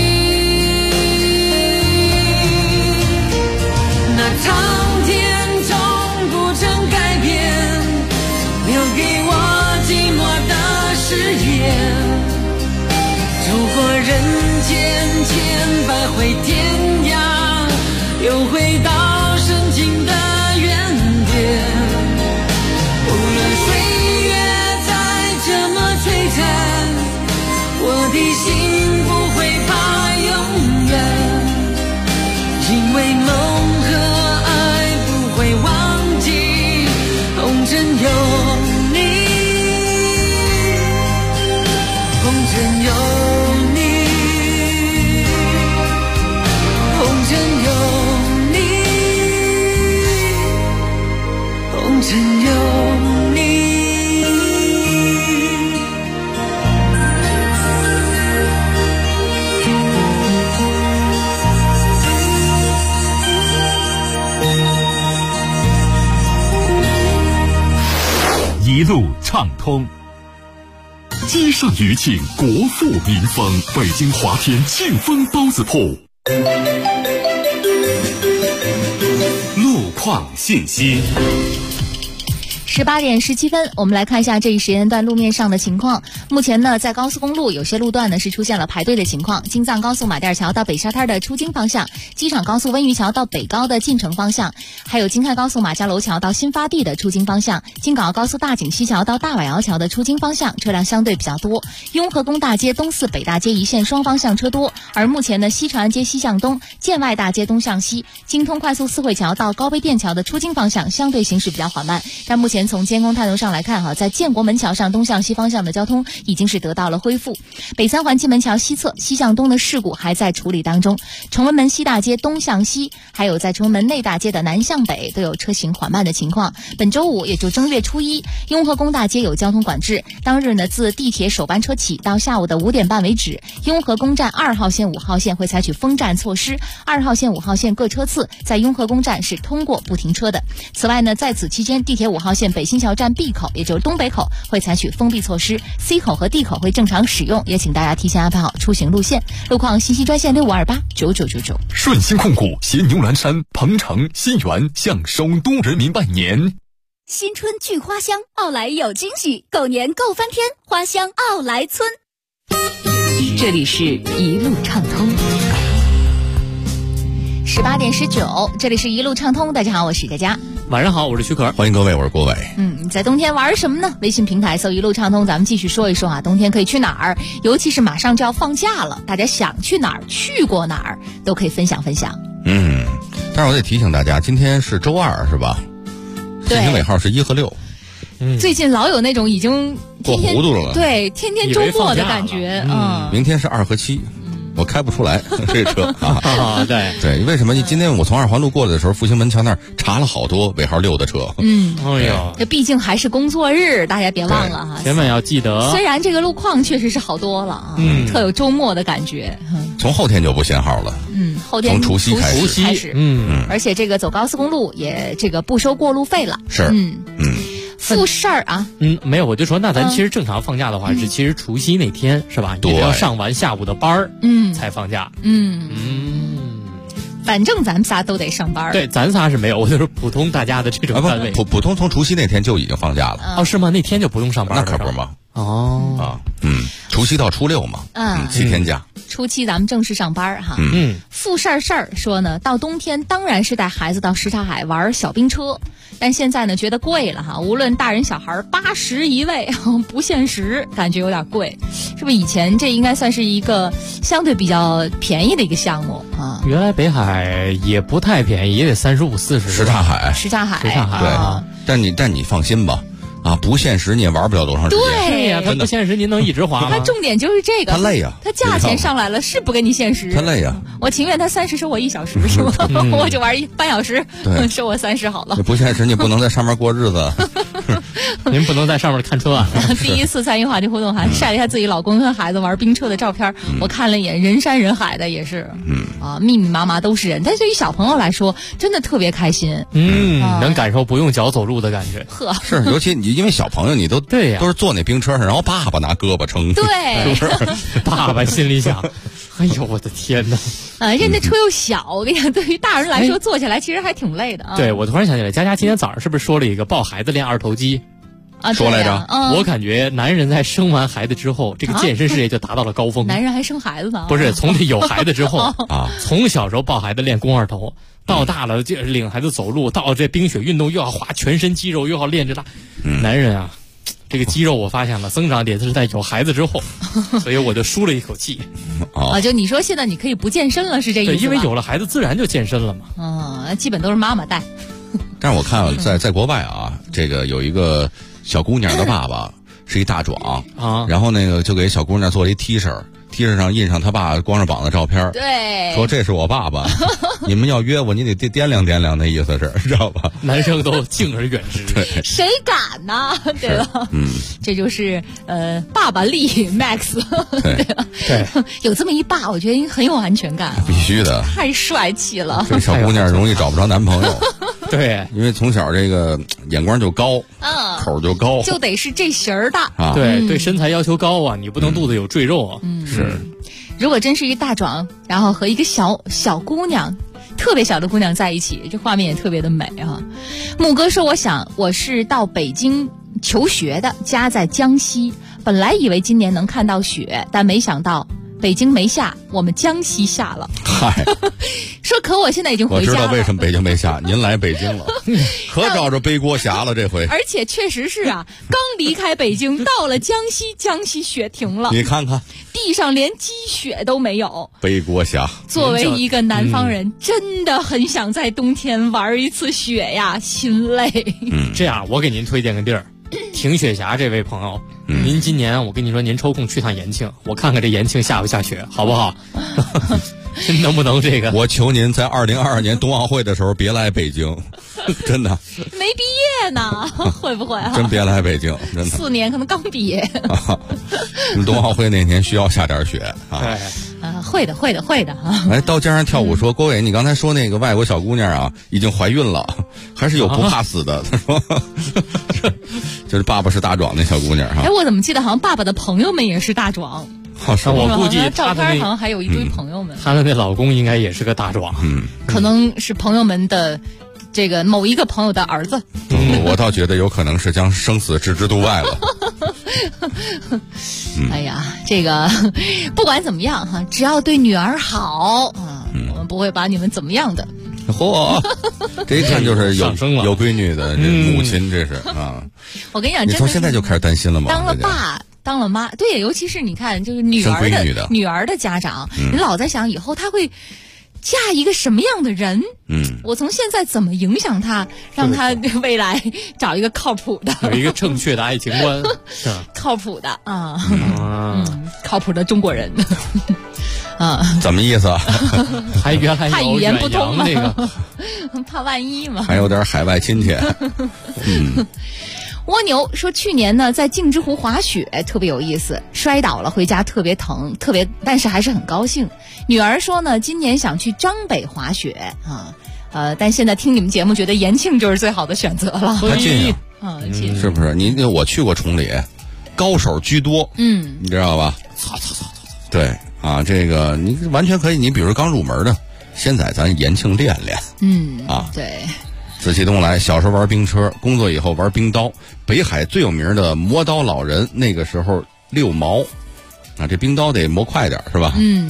那苍天终不曾改变，留给我寂寞的誓言。走过人间千百回天涯，又回到深情的原点。无论岁月再怎么摧残，我的心不会怕永远，因为梦和爱不会忘记，红尘有你，红尘有你，红尘有你，红尘有你。 一路畅通，积善余庆，国富民丰。北京华天庆丰包子铺。路况信息。 18点17分，我们来看一下这一时间段路面上的情况。目前呢，在高速公路有些路段呢是出现了排队的情况。京藏高速马甸桥到北沙滩的出京方向，机场高速温榆桥到北高的进城方向，还有京汉高速马家楼桥到新发地的出京方向，京港澳高速大井西桥到大崴窑桥的出京方向车辆相对比较多。雍和宫大街东四北大街一线双方向车多，而目前呢，西长安街西向东、建外大街东向西、京通快速四惠桥到高碑店桥的出京方向相对行驶比较缓慢，但目前从监控探头上来看在建国门桥上东向西方向的交通已经是得到了恢复。北三环蓟门桥西侧西向东的事故还在处理当中。崇文门西大街东向西，还有在崇文门内大街的南向北都有车行缓慢的情况。本周五也就正月初一，雍和宫大街有交通管制，当日呢自地铁首班车起到下午的5点半为止，雍和宫站2号线5号线会采取封站措施，2号线5号线各车次在雍和宫站是通过不停车的。此外呢，在此期间地铁5号线北新桥站 B 口，也就是东北口会采取封闭措施， C 口和 D 口会正常使用，也请大家提前安排好出行路线。路况信息专线65289999。 顺鑫控股携牛栏山、鹏城、新源向首都人民拜年。 新春聚花香，奥莱有惊喜，狗年购翻天，花香奥莱村。 这里是一路畅通。18点19，这里是一路畅通。大家好，我是佳佳。 晚上好，我是徐可。 欢迎各位，我是郭伟。 在冬天玩什么呢？微信平台搜一路畅通，咱们继续说一说冬天可以去哪儿，尤其是马上就要放假了，大家想去哪儿，去过哪儿，都可以分享分享。 但是我得提醒大家，今天是周二是吧？ 对， 申请尾号是1和6。 最近老有那种已经过糊涂了， 对，天天周末的感觉。 明天是2和7。我开不出来这车啊！ 对， 为什么？今天我从2环路过来的时候，复兴门桥那儿查了好多尾号6的车。 哎呦， 这毕竟还是工作日，大家别忘了哈， 千万要记得。 虽然这个路况确实是好多了特有周末的感觉。 从后天就不限号了。 后天从除夕开始。而且这个走高速公路也这个不收过路费了。 是。 复事儿啊， 没有，我就说那咱其实正常放假的话是其实除夕那天是吧？也要上完下午的班儿，才放假。 反正咱们仨都得上班。 对，咱仨是没有，我就是普通大家的这种单位。 普通从除夕那天就已经放假了。 是吗？那天就不用上班？ 那可不嘛。除夕到初6嘛，7天假。 初7咱们正式上班哈。富事儿说呢，到冬天当然是带孩子到什刹海玩小冰车，但现在呢觉得贵了哈，无论大人小孩80一位不现实，感觉有点贵。 是不是以前这应该算是一个相对比较便宜的一个项目啊？ 原来北海也不太便宜，也得35、40。 什刹海， 什刹海， 对。但你放心吧。啊，不限时你也玩不了多长时间。 对呀，它不限时您能一直滑吗？ 它重点就是这个， 它累呀， 它价钱上来了是不给你限时。 它累呀， 我情愿它30收我1小时，是吧？我就玩半小时，收我30好了。 不限时你不能在上面过日子， 您不能在上面看春晚。 第一次参与话题互动还晒了一下自己老公跟孩子玩冰车的照片，我看了一眼，人山人海的也是，密密麻麻都是人。但对于小朋友来说，真的特别开心。 能感受不用脚走路的感觉。 是，尤其你因为小朋友你都对呀， 都是坐那冰车上，然后爸爸拿胳膊撑， 对， 是不是？ 爸爸心里想，哎呦我的天哪！ 而且那车又小，我跟你讲，对于大人来说坐起来其实还挺累的啊。 对，我突然想起来，佳佳今天早上是不是说了一个抱孩子练2头肌？ 说来着， 我感觉男人在生完孩子之后，这个健身事业就达到了高峰。 男人还生孩子呢？ 不是，从这有孩子之后啊，从小时候抱孩子练肱2头，到大了就领孩子走路，到这冰雪运动又要花全身肌肉，又要练这大，男人啊。这个肌肉我发现了增长点是在有孩子之后，所以我就舒了一口气。 就你说现在你可以不健身了，是这意思吧？ 对，因为有了孩子自然就健身了嘛。基本都是妈妈带。 但是我看在国外啊，这个有一个小姑娘的爸爸是一大壮啊，然后那个就给小姑娘做了一 T 恤。T 恤上印上他爸光着膀子照片， 对， 说这是我爸爸，你们要约我，你得掂量掂量，那意思是，知道吧？ 男生都敬而远之， 对， 谁敢呢？对吧？这就是爸爸力 Max， 对吧？ 对， 有这么一爸，我觉得很有安全感， 必须的， 太帅气了。 这小姑娘容易找不着男朋友， 对， 因为从小这个眼光就高，口就高， 就得是这型儿的啊， 对，对身材要求高啊，你不能肚子有赘肉啊， 是。 如果真是一个大壮，然后和一个小姑娘，特别小的姑娘在一起，这画面也特别的美啊。木哥说，我是到北京求学的，家在江西，本来以为今年能看到雪，但没想到北京没下，我们江西下了。 嗨， 说可我现在已经回家了。 我知道为什么北京没下，您来北京了，可找着背锅侠了这回。 而且确实是啊，刚离开北京到了江西，江西雪停了， 你看看， 地上连积雪都没有。 背锅侠， 作为一个南方人，真的很想在冬天玩一次雪呀，心累。 这样，我给您推荐个地儿。停雪峡这位朋友，您今年我跟你说，您抽空去趟延庆，我看看这延庆下不下雪，好不好？能不能这个？ 我求您在2022年冬奥会的时候别来北京，真的。 没毕业呢，会不会啊？ 真别来北京，真的。 4年可能刚毕业。 冬奥会那年需要下点雪啊。 对。会的啊！ 哎，到街上跳舞说，郭伟，你刚才说那个外国小姑娘啊，已经怀孕了，还是有不怕死的。他说，就是爸爸是大壮那小姑娘哈。 哎，我怎么记得好像爸爸的朋友们也是大壮？ 我估计照片好像还有一堆朋友们。 他的那老公应该也是个大壮， 可能是朋友们的这个某一个朋友的儿子。 我倒觉得有可能是将生死置之度外了。 哎呀，这个不管怎么样哈，只要对女儿好啊，我们不会把你们怎么样的。 嚯，这一看就是有闺女的这母亲，这是啊。 我跟你讲， 你从现在就开始担心了吗？ 当了爸，当了妈，对，尤其是你看，就是女儿的家长，你老在想以后他会嫁一个什么样的人？我从现在怎么影响他，让他未来找一个靠谱的， 有一个正确的爱情观， 靠谱的啊，靠谱的中国人啊， 怎么意思啊？ 还原来怕语言不通这个， 怕万一嘛， 还有点海外亲戚。 蜗牛说，去年呢在镜之湖滑雪特别有意思，摔倒了回家特别疼，但是还是很高兴。女儿说呢，今年想去张北滑雪啊，但现在听你们节目，觉得延庆就是最好的选择了。 它近近是不是？我去过崇礼，高手居多，你知道吧？对啊，这个你完全可以，你比如刚入门的，先在咱延庆练练， 对。 紫气东来，小时候玩冰车，工作以后玩冰刀。北海最有名的磨刀老人，那个时候6毛，啊，这冰刀得磨快点，是吧？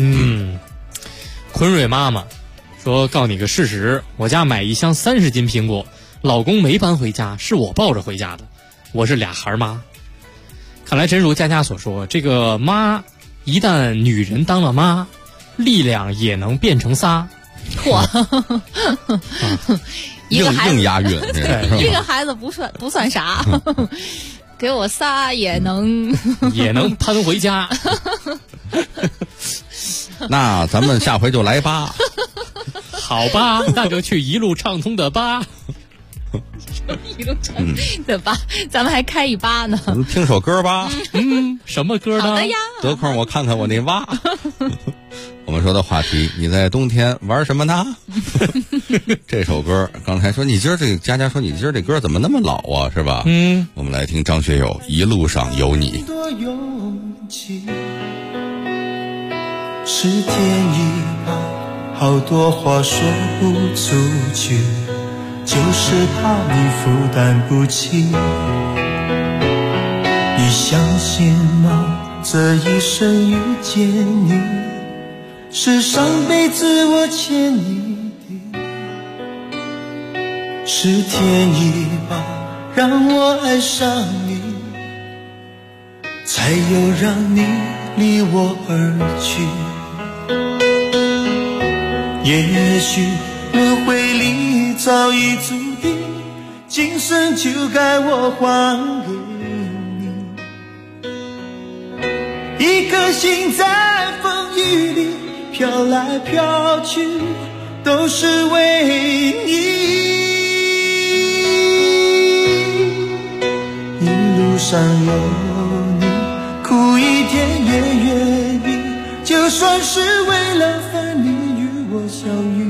坤瑞妈妈说，告你个事实，我家买一箱30斤苹果，老公没搬回家，是我抱着回家的，我是俩孩妈。看看来真如佳佳所说，这个妈一旦女人当了妈，力量也能变成仨。 嚯，一个孩子硬押韵， 一个孩子不算啥，给我仨也能攀回家。 那咱们下回就来吧。 好吧，那就去一路畅通的吧。 一路畅通的吧，咱们还开一吧呢。 咱们听首歌吧。 什么歌呢？ 好的呀。 得空我看看我那蛙。我们说的话题，你在冬天玩什么呢？这首歌刚才说你今儿这个佳佳说你今儿这歌怎么那么老啊，是吧？我们来听张学友《一路上有你》。 多勇气是天意吧，好多话说不出去，就是怕你负担不起。你相信吗？这一生遇见你是上辈子我欠你的，是天意吧，让我爱上你，才有让你离我而去。也许轮回里早已注定，今生就该我还给你。一颗心在风雨里飘来飘去，都是为你。一路上有你，苦一点也愿意，就算是为了分离与我相遇。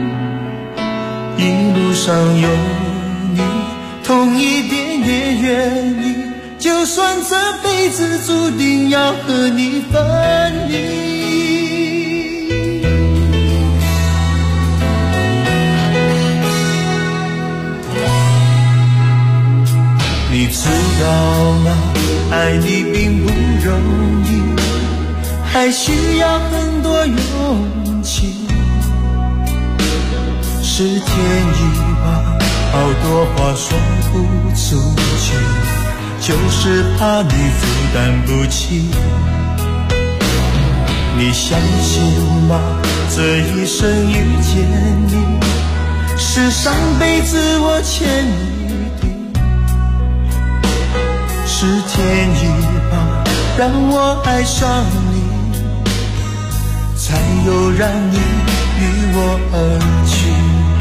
一路上有你，痛一点也愿意，就算这辈子注定要和你分离。你知道吗？爱你并不容易，还需要很多勇气。是天意吧，好多话说不出去，就是怕你负担不起。你相信吗？这一生遇见你，是上辈子我欠你的，是天意吧，让我爱上你，才有让你与我而去。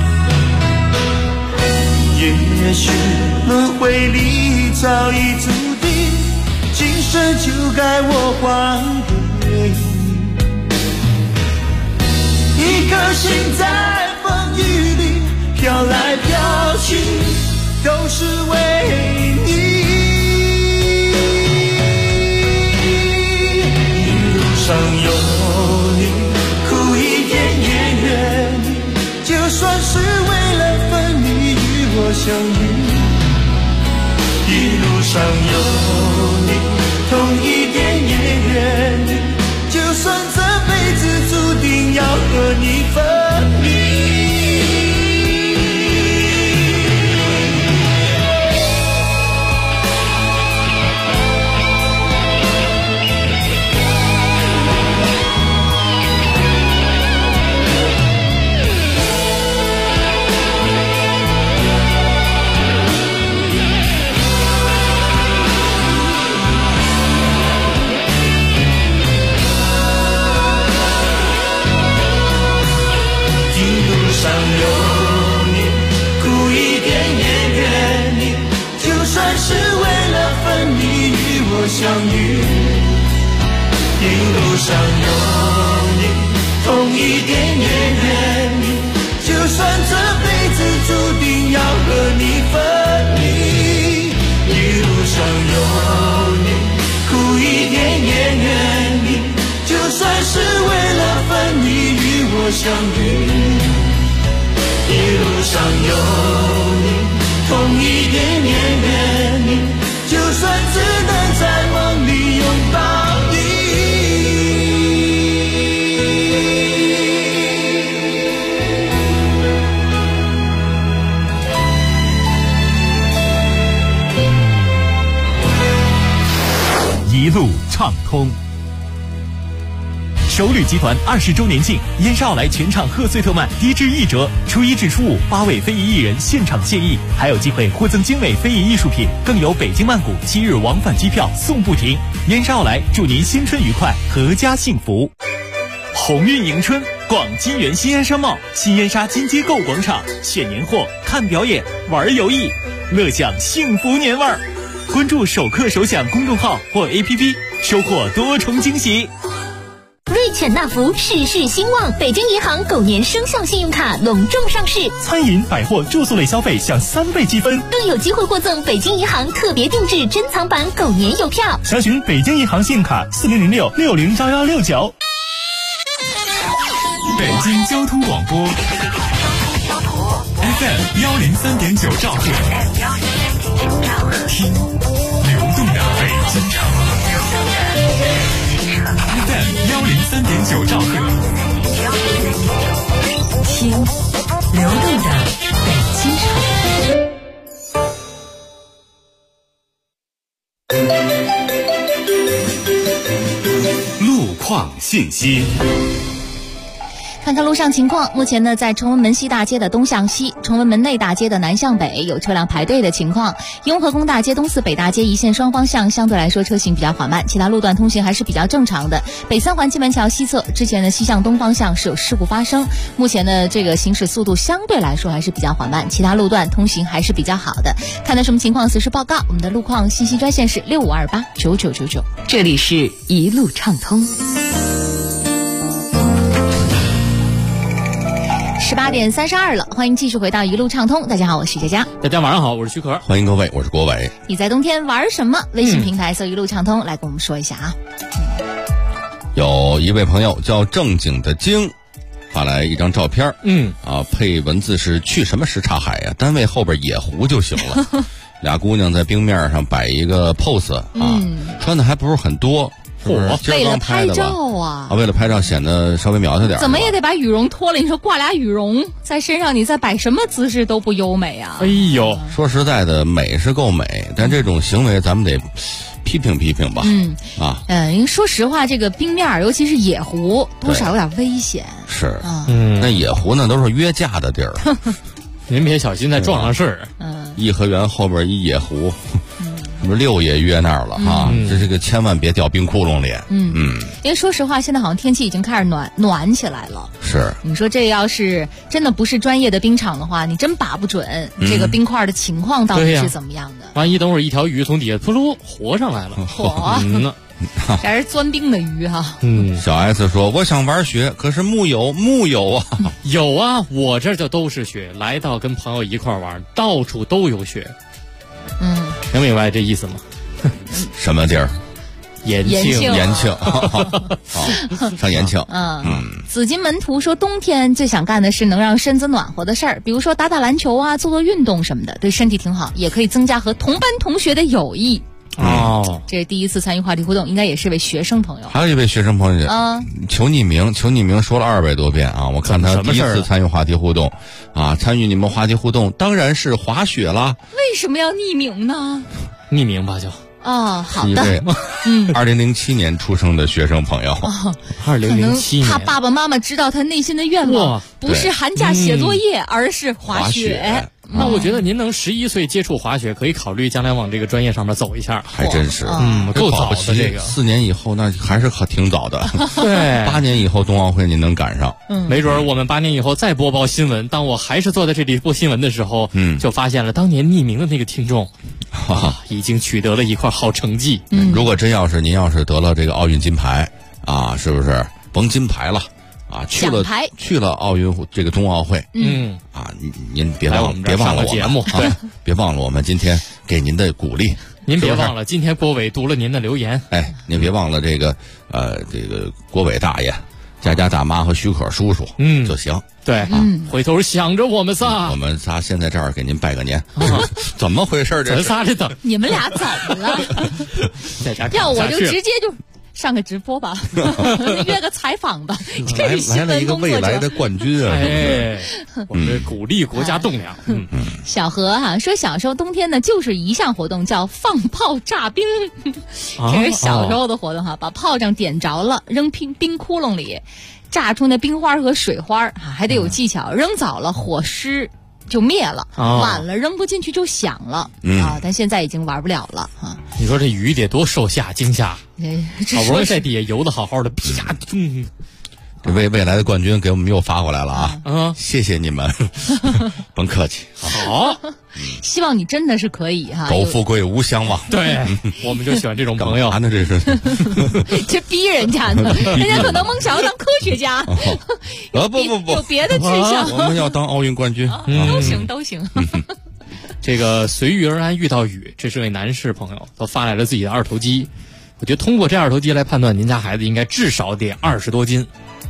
也许轮回里早已注定，今生就该我还给你。一颗心在风雨里飘来飘去，都是为你。一路上有你，苦一点也愿意，就算是为了分离与我相遇。一路上有你，痛一点也愿意，就算这辈子注定要和你分离。上有你，苦一点也愿意，就算是为了分离与我相遇。一路上有你，痛一点也愿意，就算这辈子注定要和你分离。一路上有你，苦一点也愿意，就算是为了分离与我相遇。一路上有你，痛一点也愿意，就算只能在梦里拥抱你。 一路畅通。首旅集团20周年庆，燕莎奥莱全场贺岁特卖，低至1折。初1至初5，8位非遗艺人现场献艺，还有机会获赠精美非遗艺术品，更有北京曼谷7日往返机票送不停。燕莎奥莱祝您新春愉快，阖家幸福。鸿运迎春，逛金源新燕莎帽，新燕莎金街购物广场，选年货，看表演，玩游艺，乐享幸福年味儿。关注首客首享公众号或 APP， 收获多重惊喜。 瑞犬纳福事事兴旺，北京银行狗年生肖信用卡隆重上市， 餐饮、百货、住宿类消费享3倍积分， 更有机会获赠北京银行特别定制珍藏版狗年邮票。 详询北京银行信用卡4006-601169。 北京交通广播 FM 103.9兆赫，听流动的北京城。FM 103.9兆赫， 听流动的北京城。路况信息。 看看路上情况，目前呢，在崇文门西大街的东向西、崇文门内大街的南向北有车辆排队的情况。雍和宫大街东四北大街一线双方向相对来说车行比较缓慢，其他路段通行还是比较正常的。北三环金门桥西侧之前的西向东方向是有事故发生，目前呢这个行驶速度相对来说还是比较缓慢，其他路段通行还是比较好的。看到什么情况随时报告，我们的路况信息专线是65289999。 这里是一路畅通。 18点32了，欢迎继续回到一路畅通。大家好，我是佳佳。 大家晚上好，我是徐可。 欢迎各位，我是国伟。 你在冬天玩什么？微信平台搜一路畅通，来跟我们说一下啊。 有一位朋友叫正经的经，发来一张照片，配文字是去什么什刹海呀？单位后边野湖就行了。俩姑娘在冰面上摆一个 pose 穿的还不是很多。 为了拍照啊！ 为了拍照显得稍微苗条点， 怎么也得把羽绒脱了。你说挂俩羽绒在身上，你再摆什么姿势都不优美啊！ 哎呦， 说实在的，美是够美，但这种行为咱们得批评批评吧。 因为说实话，这个冰面尤其是野湖，多少有点危险。 是，那野湖呢都是约架的地儿， 您别小心再撞上事儿。 颐和园后边一野湖。什么六爷约那儿了哈，这个千万别掉冰窟窿里。 因为说实话，现在好像天气已经开始暖起来了。 是， 你说这要是真的不是专业的冰场的话，你真把不准这个冰块的情况到底是怎么样的。 万一等会儿一条鱼从底下扑噜活上来了， 这还是钻冰的鱼哈。 小 S 说：“我想玩雪，可是木有啊， 有啊，我这就都是雪。来到跟朋友一块玩，到处都有雪。”能明白这意思吗？ 什么地儿？ 延庆上延庆。 紫金门徒说，冬天最想干的是能让身子暖和的事儿，比如说打打篮球啊，做做运动什么的，对身体挺好，也可以增加和同班同学的友谊。这是第一次参与话题互动，应该也是位学生朋友。 还有一位学生朋友求匿名说了200多遍啊！我看他第一次参与话题互动参与你们话题互动当然是滑雪啦。 为什么要匿名呢？ 匿名吧就。 好的。 2007年出生的学生朋友。 2007年， 他爸爸妈妈知道他内心的愿望，不是寒假写作业，而是滑雪。 那我觉得您能11岁接触滑雪，可以考虑将来往这个专业上面走一下。 还真是， 够早的这个。 4年以后那还是挺早的。 对 ，8年以后冬奥会您能赶上。 没准我们8年以后再播报新闻，当我还是坐在这里播新闻的时候，就发现了当年匿名的那个听众已经取得了一块好成绩。 如果真您要是得了这个奥运金牌是不是甭金牌了？去了奥运这个冬奥会，您别忘了我们对， 别忘了我们今天给您的鼓励。 您别忘了今天郭伟读了您的留言。 您别忘了这个郭伟大爷、佳佳大妈和徐可叔叔，就行。 对，回头想着我们仨， 现在这儿给您拜个年。怎么回事？ 咱仨这等你们俩怎么了？要我就直接就上个直播吧，约个采访吧，这是新来了一个闻工作者。 未来的冠军啊！ 哎，我们鼓励国家栋梁。 小何哈说，小时候冬天呢，就是一项活动叫放炮炸冰，这是小时候的活动哈，把炮仗点着了，扔冰窟窿里，炸出那冰花和水花还得有技巧，扔早了火势就灭了，晚了扔不进去就响了但现在已经玩不了了啊！ 你说这鱼得多受吓惊吓，好不容易在底下游的好好的，啪！ 这未来的冠军给我们又发过来了啊！谢谢你们，甭客气。 好， 希望你真的是可以哈。 苟富贵无相忘。 对，我们就喜欢这种朋友。 干嘛呢？这是这逼人家呢，人家可能梦想要当科学家。 不， 有别的志向。 我们要当奥运冠军， 都行。 这个随遇而安遇到雨，这是位男士朋友都发来了自己的二头肌。我觉得通过这二头肌来判断，您家孩子应该至少得20多斤。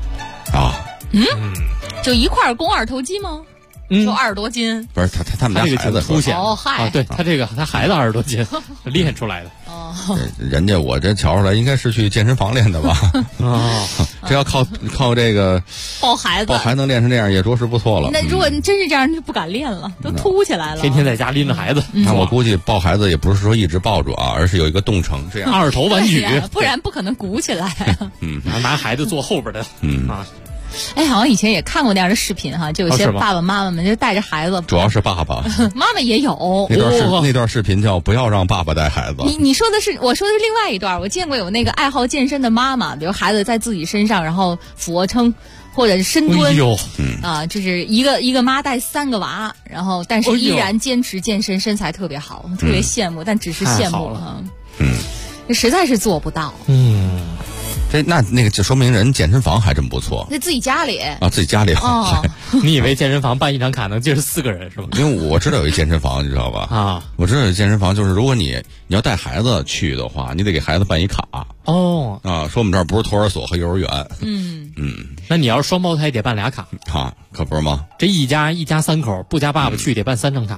就一块肱二头肌吗？就20多斤？ 不是他们家孩子凸显嗨对他孩子20多斤练出来的人家我这瞧出来应该是去健身房练的吧？这要靠这个抱孩子能练成这样也着实不错了。 那如果真是这样，就不敢练了，都凸起来了。 天天在家拎着孩子， 那我估计抱孩子也不是说一直抱住而是有一个动程这样二头弯举， 不然不可能鼓起来。 拿孩子坐后边的哎，好像以前也看过那样的视频哈，就有些爸爸妈妈们就带着孩子， 主要是爸爸， 妈妈也有。 那段视频叫不要让爸爸带孩子。 你说的是，我说的是另外一段。我见过有那个爱好健身的妈妈，比如孩子在自己身上，然后俯卧撑或者是深蹲，就是一个妈带3个娃，然后但是依然坚持健身，身材特别好，特别羡慕，但只是羡慕了。实在是做不到。 那个就说明人健身房还真不错， 在自己家里自己家里。 你以为健身房办一张卡能接着4个人是吧？ 因为我知道有一健身房，你知道吧？我知道有健身房，就是如果你要带孩子去的话，你得给孩子办一卡。说我们这儿不是托儿所和幼儿园。 那你要是双胞胎得办2卡可不是吗？ 这一家3口不加爸爸去得办3张卡。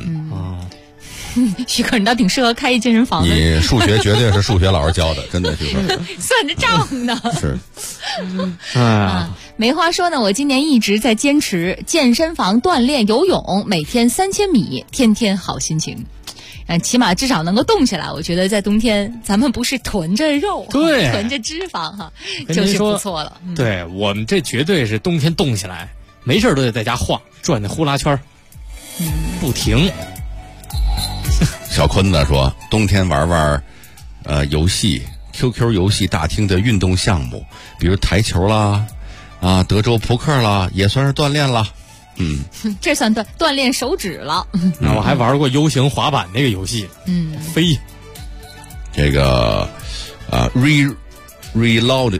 徐克，你倒挺适合开一健身房的。 你数学绝对是数学老师教的，真的，徐克。 算着账呢。 是。 梅花说呢，我今年一直在坚持健身房锻炼游泳，每天3000米，天天好心情。起码至少能够动起来。我觉得在冬天，咱们不是囤着肉， 对， 囤着脂肪就是不错了。 对，我们这绝对是冬天动起来，没事都得在家晃，转那呼啦圈，不停。 小坤子说，冬天玩游戏 QQ 游戏大厅的运动项目，比如台球啦德州扑克啦，也算是锻炼了。 这算锻炼手指了。 我还玩过 U 型滑板那个游戏。飞这个reloaded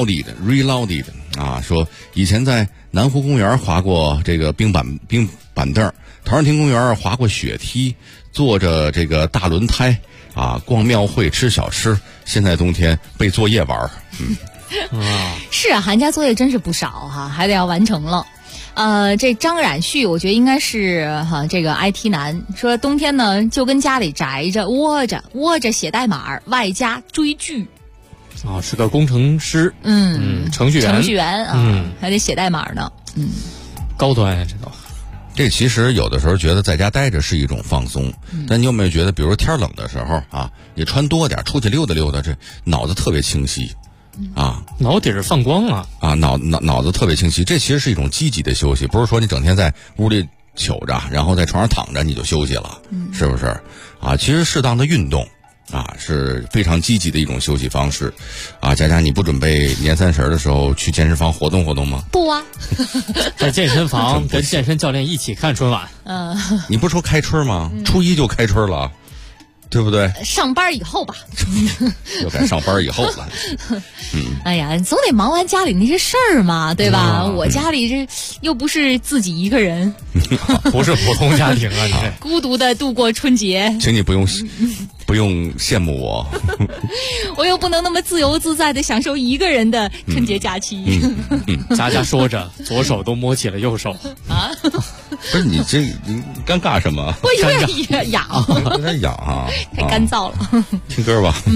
说以前在南湖公园滑过这个冰板凳，陶然亭公园滑过雪梯，坐着这个大轮胎逛庙会吃小吃，现在冬天背作业玩。 是啊，寒假作业真是不少还得要完成了。这张冉旭，我觉得应该是这个 IT 男，说冬天呢就跟家里宅着窝着写代码，外加追剧。 是个工程师，程序员还得写代码呢。 高端呀， 这其实有的时候觉得在家待着是一种放松，但你有没有觉得，比如天冷的时候你穿多点，出去溜达溜达，这脑子特别清晰。 脑底儿放光脑子特别清晰，这其实是一种积极的休息，不是说你整天在屋里糗着，然后在床上躺着你就休息了，是不是？其实适当的运动是非常积极的一种休息方式。佳佳，你不准备年30的时候去健身房活动活动吗？ 不在健身房跟健身教练一起看春晚。 你不说开春吗？初1就开春了。对不对？ 上班以后吧， 又该上班以后了。 哎呀，总得忙完家里那些事儿嘛，对吧？我家里这又不是自己一个人， 不是普通家庭啊，你这孤独的度过春节。 请你不用羡慕我， 我又不能那么自由自在的享受一个人的春节假期。 佳佳说着，左手都摸起了右手。 不是你尴尬什么？ 我有点痒， 有点痒太干燥了。 听歌吧。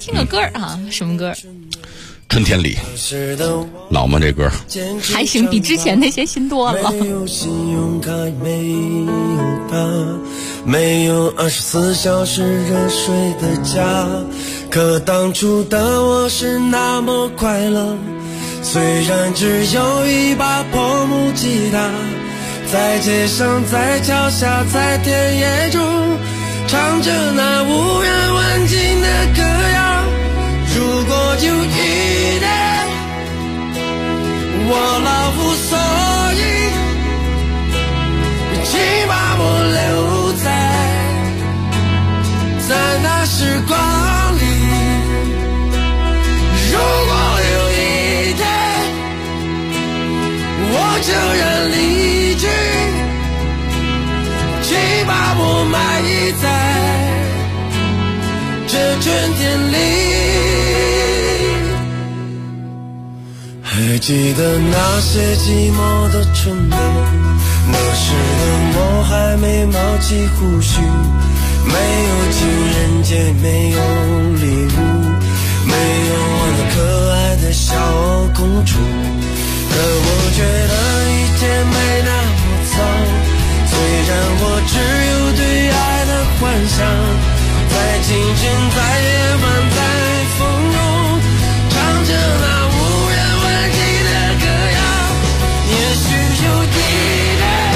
听个歌啊，什么歌？ 春天里，老吗？这歌还行，比之前那些新多了。 没有信用卡，没有他，没有24小时热水的家。可当初的我是那么快乐，虽然只有一把破木吉他，在街上，在桥下，在田野中，唱着那无人问津的歌谣。如果有一天我老无所依，请把我留在那时光里。如果有一天我悄然离去，请把我埋在这春天里。还记得那些寂寞的春天，那时的我还没冒起胡须，没有情人节，没有礼物，没有我那可爱的小公主。可我觉得一切没那么糟，虽然我只有对爱的幻想，在清晨，在夜晚，在风中，唱着那无人问津的歌谣。也许有一天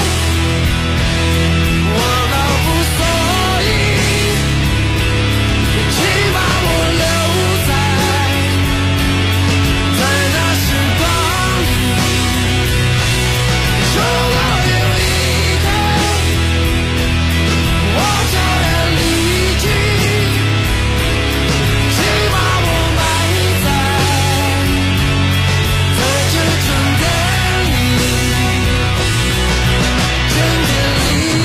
我老无所依，请把我留在那时光里。如果有一天我悄然离去，请把我埋在这春天里，春天里。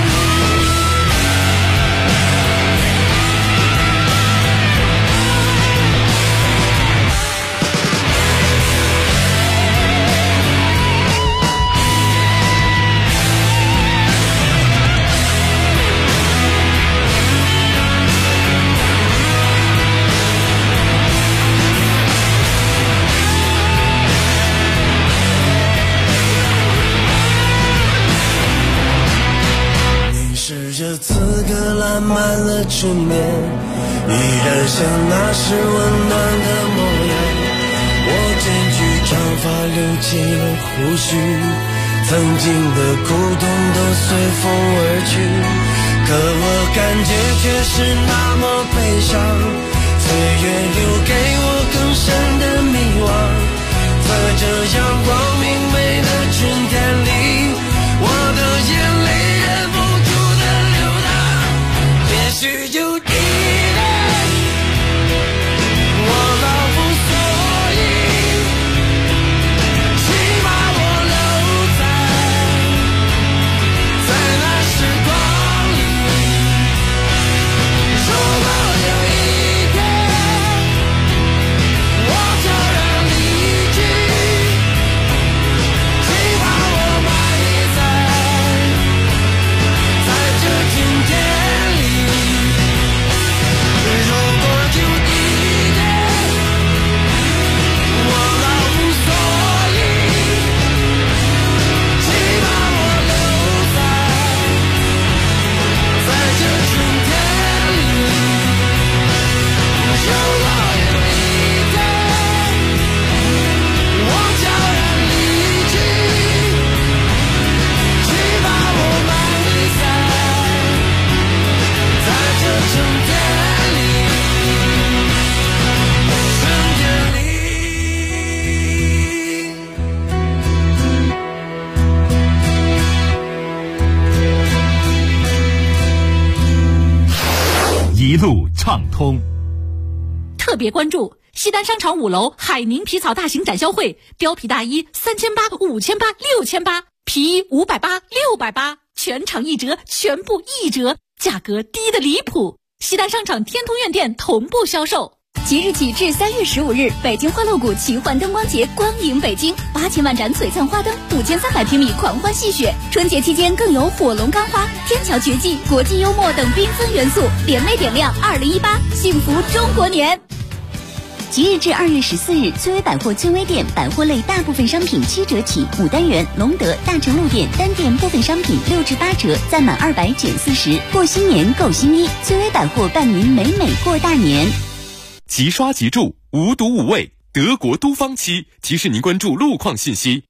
你试着刺个烂漫了春眠，依然像那时温暖的模样。我剪去长发，留起了胡须，曾经的苦痛都随风而去。可我感觉却是那么悲伤，岁月留给我更深的迷惘。在这阳光明媚的春天里，我的眼泪忍不住的流淌。也许有一天我老无所依，请把我留在那时光里。如果有一天我悄然离去，请把我埋在这春天里。如果有一天我老无所依，请把我留在这春天里。如果有一天我悄然离去，请把我埋在这春天里，春天里。 一路畅通。 特别关注西单商场5楼海宁皮草大型展销会，貂皮大衣3800、5800、6800，皮衣580、680，全场1折，全部1折，价格低得离谱。西单商场天通苑店同步销售。 即日起至3月15日，北京欢乐谷奇幻灯光节光影北京，8000万盏璀璨花灯，5300平米狂欢戏谑。春节期间更有火龙钢花、天桥绝技、国际幽默等缤纷元素，联袂点亮2018幸福中国年。 即日至2月14日，崔薇百货崔薇店百货类大部分商品7折起，5单元、隆德、大成路店单店部分商品6至8折，暂满200减40。过新年购新衣，崔薇百货伴您美美过大年。 即刷即住，无毒无味，德国都芳漆提示您关注路况信息。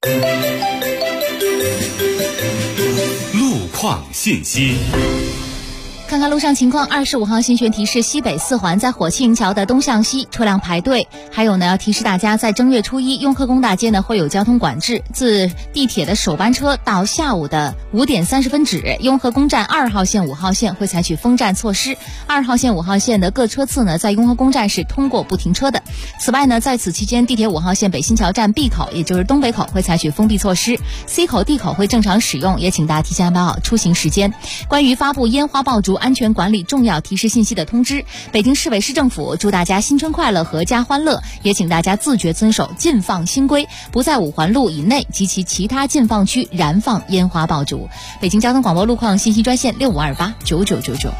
路况信息。 看看路上情况，25号新学提示西北4环在火器营桥的东向西车辆排队。还有呢，要提示大家，在正月初一雍和宫大街呢会有交通管制，自地铁的首班车到下午的5点30分止，雍和宫站2号线、5号线会采取封站措施。2号线、5号线的各车次呢，在雍和宫站是通过不停车的。此外呢，在此期间，地铁5号线北新桥站 B 口，也就是东北口会采取封闭措施 ，C 口、D 口会正常使用，也请大家提前安排好出行时间。关于发布烟花爆竹安全管理重要提示信息的通知，北京市委市政府祝大家新春快乐，阖家欢乐，也请大家自觉遵守禁放新规，不在5环路以内及其他禁放区燃放烟花爆竹。北京交通广播路况信息专线65289999。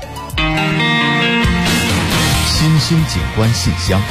新兴景观信箱。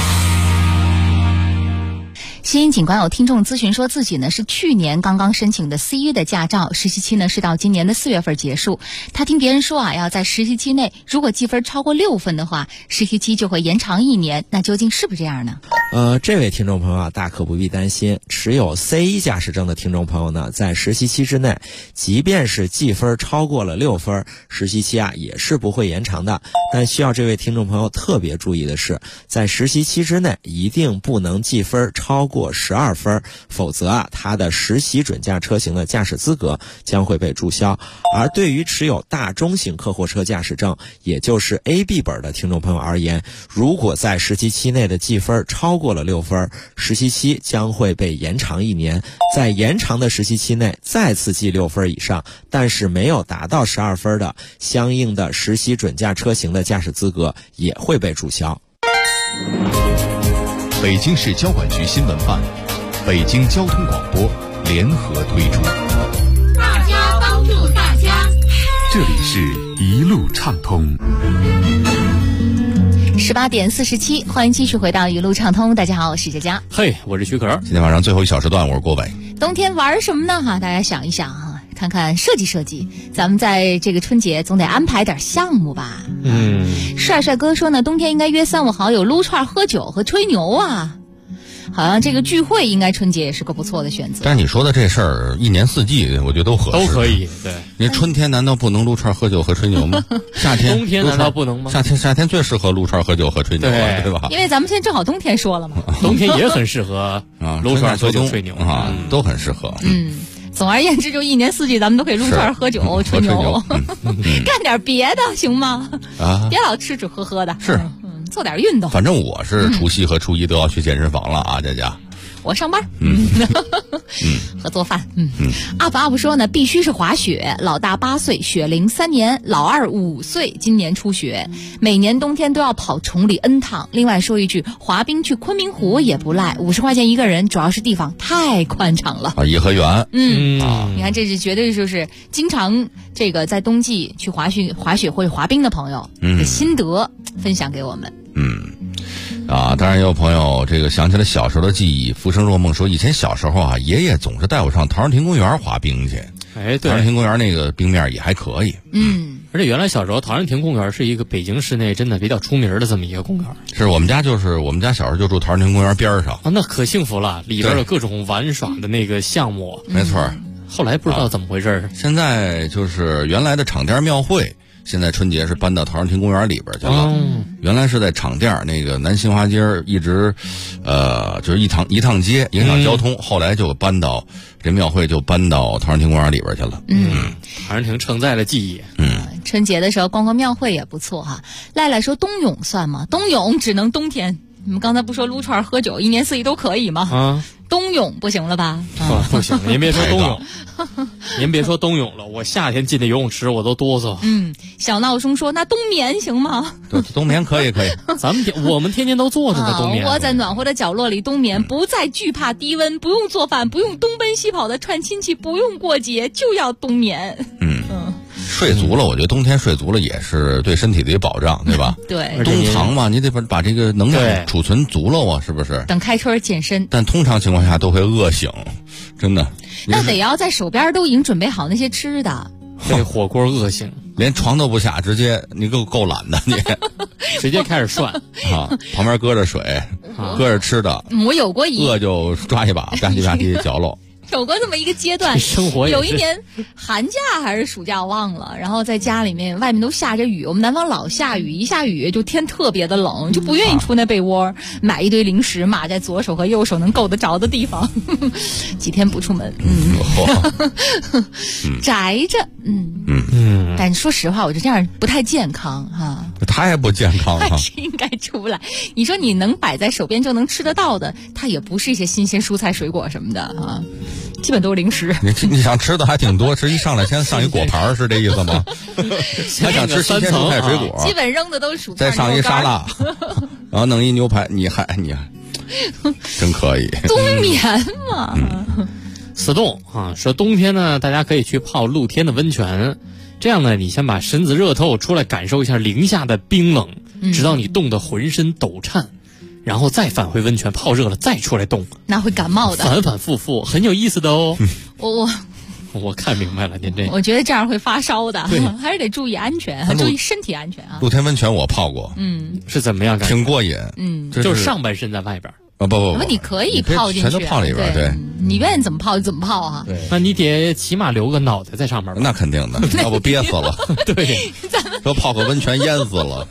新兴警官有听众咨询说，自己呢是去年刚刚申请的 C1 的驾照，实习期呢是到今年的4月份结束。他听别人说要在实习期内如果记分超过6分的话，实习期就会延长1年，那究竟是不是这样呢？ 这位听众朋友大可不必担心，持有 C1 驾驶证的听众朋友呢，在实习期之内，即便是记分超过了6分，实习期也是不会延长的。但需要这位听众朋友特别注意的是，在实习期之内一定不能记分超过12分，否则他的实习准驾车型的驾驶资格将会被注销。而对于持有大中型客货车驾驶证，也就是 AB 本的听众朋友而言，如果在实习期内的记分超过了6分，实习期将会被延长1年。在延长的实习期内再次记6分以上，但是没有达到12分的，相应的实习准驾车型的驾驶资格也会被注销。 北京市交管局新闻办、北京交通广播联合推出。 大家帮助大家， 这里是一路畅通。 18点47，欢迎继续回到一路畅通。大家好，我是佳佳。 嘿，我是徐可。 今天晚上最后一小时段，我是郭伟。 冬天玩什么呢？大家想一想看看设计设计，咱们在这个春节总得安排点项目吧。帅帅哥说呢，冬天应该约3、5好友撸串、喝酒和吹牛啊。好像这个聚会应该春节也是个不错的选择。 但是你说的这事儿，一年4季我觉得都合适， 都可以。对， 你春天难道不能撸串、喝酒和吹牛吗？夏天、 冬天难道不能吗？ 夏天最适合撸串、喝酒和吹牛了，对吧？ 因为咱们现在正好冬天说了嘛， 冬天也很适合撸串、喝酒、吹牛都很适合。 总而言之，就一年4季咱们都可以撸串、喝酒、吹牛，干点别的行吗？别老吃吃喝喝的。 是。 做点运动。 反正我是除夕和初一都要去健身房了啊，佳佳。 我上班，和做饭。阿布说呢，必须是滑雪，老大8岁，雪龄3年，老二5岁，今年初学，每年冬天都要跑崇礼 N 趟。另外说一句，滑冰去昆明湖也不赖，50块钱一个人，主要是地方太宽敞了。 颐和园。 你看这是绝对就是经常这个在冬季去滑雪或者滑冰的朋友的心得分享给我们。 当然也有朋友这个想起了小时候的记忆，浮生若梦说以前小时候爷爷总是带我上陶然亭公园滑冰去。对，陶然亭公园那个冰面也还可以。 而且原来小时候陶然亭公园是一个北京市内真的比较出名的这么一个公园。 是我们家小时候就住陶然亭公园边上。 那可幸福了，里边有各种玩耍的那个项目。 没错。 后来不知道怎么回事现在就是原来的场店庙会，现在春节是搬到陶然亭公园里边去了。原来是在场店那个南新华街一直，就是一趟街影响交通，后来就搬到这庙会就搬到陶然亭公园里边去了。 陶然亭承载了记忆。 春节的时候逛逛庙会也不错哈。赖赖说冬泳算吗？冬泳只能冬天。你们刚才不说撸串喝酒一年4季都可以吗？冬泳不行了吧？ 不行，您别说冬泳，您别说冬泳了，我夏天进那游泳池我都哆嗦。 小闹钟说：“那冬眠行吗？” 对，冬眠可以。 我们天天都坐着呢，冬眠。 窝在暖和的角落里冬眠，不再惧怕低温，不用做饭，不用东奔西跑的串亲戚，不用过节，就要冬眠。 睡足了，我觉得冬天睡足了也是对身体的一个保障，对吧？ 对， 冬藏嘛，你得把这个能量储存足了啊，是不是？ 等开春健身。 但通常情况下都会饿醒，真的。 那得要在手边都已经准备好那些吃的。 被火锅饿醒， 连床都不下，直接你够懒的，你直接开始涮啊，旁边搁着水，搁着吃的。 我有过饿就抓一把，吧唧吧唧嚼喽。 有过这么一个阶段， 生活有一年寒假还是暑假忘了，然后在家里面外面都下着雨，我们南方老下雨，一下雨就天特别的冷，就不愿意出那被窝，买一堆零食码在左手和右手能够得着的地方，几天不出门，宅着，但说实话，我觉得这样不太健康哈。 太不健康了， 还是应该出来。你说你能摆在手边就能吃得到的，它也不是一些新鲜蔬菜水果什么的啊。基本都是零食。 你想吃的还挺多，吃一上来先上一果盘是这意思吗？还想吃新鲜蔬菜水果， 基本扔的都是薯片， 再上一沙拉，然后弄一牛排，你真可以。 冬眠嘛， 死冻啊！说冬天呢，大家可以去泡露天的温泉，这样呢，你先把身子热透，出来感受一下零下的冰冷，直到你冻得浑身抖颤。然后再返回温泉泡热了，再出来冻， 那会感冒的。 反反复复，很有意思的哦。 我看明白了，您这。 我觉得这样会发烧的，还是得注意安全，注意身体安全啊。 露天温泉我泡过， 是怎么样感觉？ 挺过瘾， 就是上半身在外边。 不， 你可以泡进去， 全都泡里边，对， 你愿意怎么泡就怎么泡啊。 对，那你得起码留个脑袋在上面吧？ 那肯定的，要不憋死了。 对， 说泡个温泉淹死了。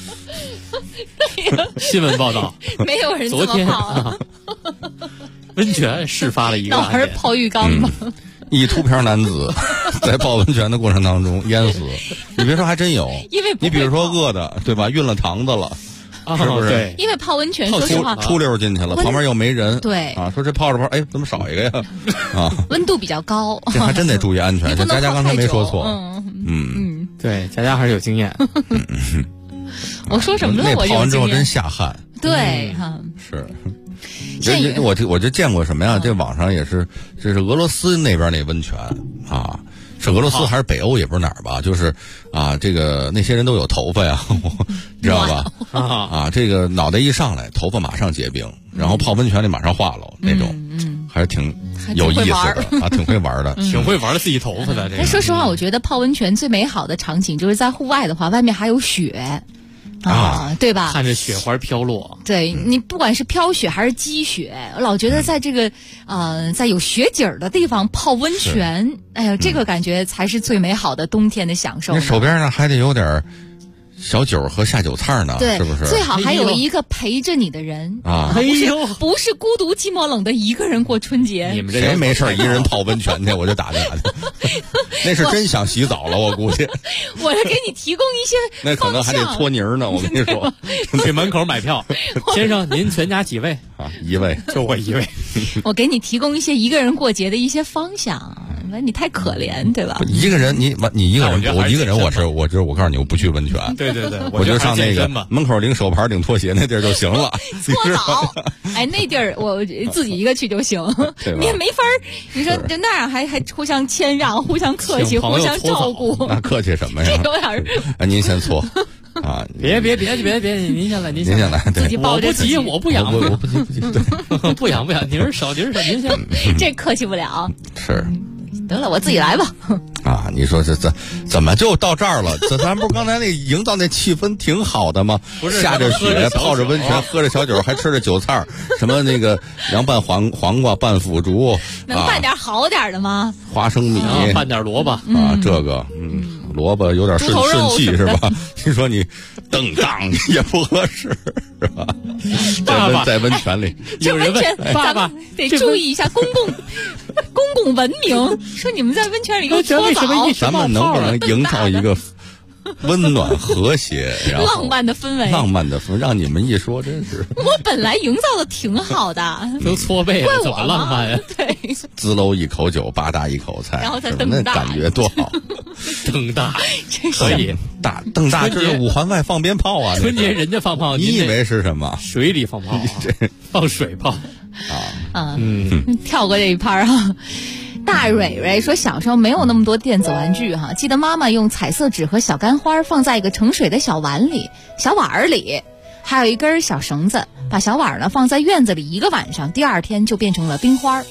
新闻报道， 没有人这么泡啊。 温泉事发了一个案件， 那还是泡浴缸吗？ 一秃瓢男子在泡温泉的过程当中淹死，你别说还真有。 因为你比如说饿的，对吧？晕了肠子了。是不是？ 对， 因为泡温泉，说实话， 出溜进去了，旁边又没人。 对啊，说这泡着泡，哎，怎么少一个呀？啊， 温度比较高， 这还真得注意安全。佳佳刚才没说错。 对，佳佳还是有经验。 我说什么了？ 那泡完之后真下汗。 对， 是。我就见过什么呀？这网上也是，这是俄罗斯那边那温泉啊。是俄罗斯还是北欧也不是哪儿吧？就是啊，这个那些人都有头发呀，知道吧？啊，这个脑袋一上来，头发马上结冰，然后泡温泉里马上化了那种，还是挺有意思的啊，挺会玩的， 挺会玩自己头发的。 但说实话，我觉得泡温泉最美好的场景就是在户外的话，外面还有雪。对吧？ 看着雪花飘落， 对你不管是飘雪还是积雪，我老觉得在这个在有雪景儿的地方泡温泉，哎呀，这个感觉才是最美好的冬天的享受。 你手边呢还得有点小酒和下酒菜呢， 对， 是不是？ 最好还有一个陪着你的人啊， 不是孤独寂寞冷的一个人过春节。 你们谁没事一人泡温泉去，我就打电话去。那是真想洗澡了，我估计。 我是给你提供一些那可能还得搓泥儿呢，我跟你说。 去门口买票，先生，您全家几位啊？一位， 就我一位。 我给你提供一些一个人过节的一些方向。你太可怜，对吧？ 一个人，你一个人，我一个人，我告诉你，我不去温泉。 对， 我就上那个门口领手牌、领拖鞋那地儿就行了。 搓澡，哎，那地儿我自己一个去就行，你也没法儿。你说就那样还互相谦让、互相客气、互相照顾， 那客气什么呀？ 这有点。 哎，您先搓。啊！ 别，您先来，您先来， 自己抱着自己， 我不养， 我不急， 对，不养，您是手，您先， 这客气不了。 是， 得了，我自己来吧。 啊，你说这怎么就到这儿了？咱不是刚才那营造那气氛挺好的吗？ 不是下着雪，泡着温泉，喝着小酒，还吃着韭菜，什么那个凉拌黄瓜、拌腐竹， 能拌点好点的吗？ 花生米， 拌点萝卜啊，这个萝卜有点顺气是吧？听说你蹬当也不合适是吧？在温泉里， 有人问爸爸得注意一下公共文明。说你们在温泉里又搓澡， 咱们能不能营造一个温暖和谐，然后浪漫的氛围， 浪漫的氛围，让你们一说真是。 我本来营造的挺好的， 都搓背了，怎么浪漫呀？ 对， 滋喽一口酒，八大一口菜， 然后再瞪大， 那感觉多好。 瞪大， 可以瞪大，这是五环外放鞭炮啊！ 春节人家放炮， 你以为是什么？ 水里放炮，放水炮啊！ 跳过这一趴啊。大蕊蕊说，小时候没有那么多电子玩具哈，记得妈妈用彩色纸和小干花放在一个盛水的小碗里，还有一根小绳子，把小碗呢放在院子里1个晚上，第2天就变成了冰花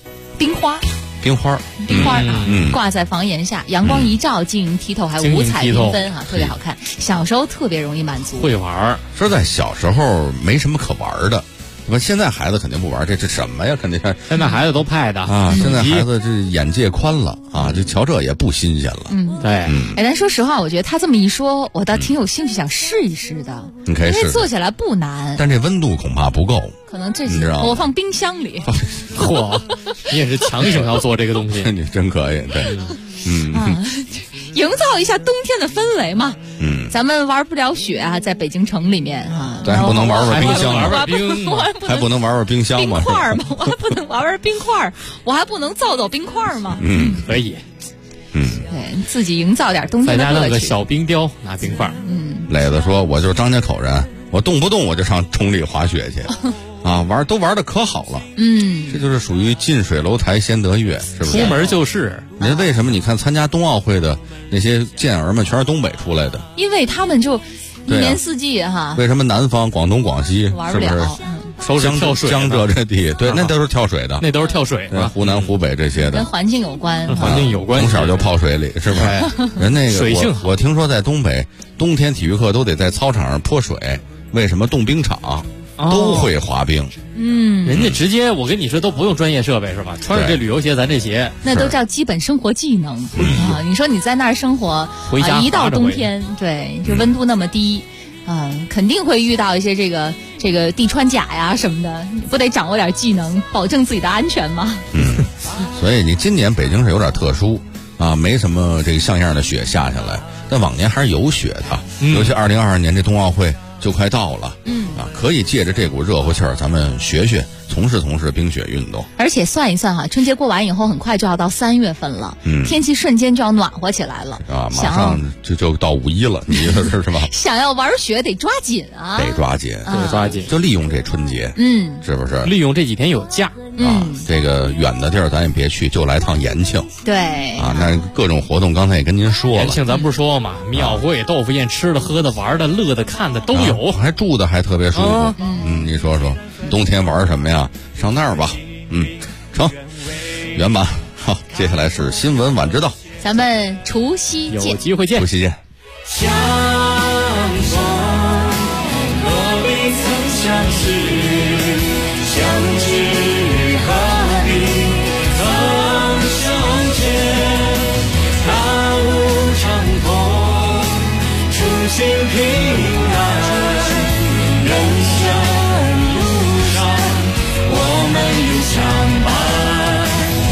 挂在房檐下，阳光一照，晶莹剔透，还五彩缤纷哈，特别好看。小时候特别容易满足， 会玩。 说在小时候没什么可玩的。现在孩子肯定不玩，这什么呀？肯定现在孩子都派的啊！现在孩子这眼界宽了啊，这瞧这也不新鲜了。 对。 但说实话，我觉得他这么一说，我倒挺有兴趣想试一试的。 你可以试， 因为做起来不难， 但这温度恐怕不够。 可能这些我放冰箱里。 嚯，你也是强行要做这个东西， 你真可以，对。 营造一下冬天的氛围嘛。咱们玩不了雪啊，在北京城里面啊， 咱不能玩冰箱， 还不能玩冰箱吗？ 冰块吗？我还不能玩冰块，我还不能造冰块吗？ 可以。 对，自己营造点冬天的乐趣。 在家弄个小冰雕，拿冰块。 磊子说：“我就是张家口人，我动不动我就上崇礼滑雪去。”啊，都玩的可好了，这就是属于近水楼台先得月，是不是？ 出门就是。 你看为什么？你看参加冬奥会的那些健儿们全是东北出来的， 因为他们就一年四季哈。 为什么南方、广东、广西玩不了？ 江浙这地，对，那都是跳水的， 那都是跳水的。 湖南、湖北这些的， 跟环境有关， 从小就泡水里，是不是？人那个水性我听说在东北，冬天体育课都得在操场上泼水，为什么？冻冰场。都会滑冰， 人家直接我跟你说都不用专业设备是吧？穿着这旅游鞋，咱这鞋， 那都叫基本生活技能啊！你说你在那儿生活， 回家一到冬天，对，就温度那么低，肯定会遇到一些这个地穿甲呀什么的，你不得掌握点技能，保证自己的安全吗？ 所以你今年北京是有点特殊啊，没什么这个像样的雪下下来，但往年还是有雪的，尤其2022年这冬奥会就快到了，可以借着这股热乎气儿，咱们学从事冰雪运动。 而且算一算哈，春节过完以后，很快就要到3月份了，天气瞬间就要暖和起来了啊！马上就到5·1了，你意思是吧？ 想要玩雪得抓紧啊， 得抓紧，就利用这春节，是不是？ 利用这几天有假啊，这个远的地儿咱也别去，就来趟延庆。 对啊，那各种活动刚才也跟您说了， 延庆咱不是说嘛，庙会、豆腐宴，吃的、喝的、玩的、乐的、看的都有， 还住的还特别舒服。你说说，冬天玩什么呀？上那儿吧。成，原版。好，接下来是新闻晚知道， 咱们除夕见， 有机会见， 除夕见。 相逢何必曾相识，相知何必曾相见。大雾长空，初心平安。人生路上，我们有相伴。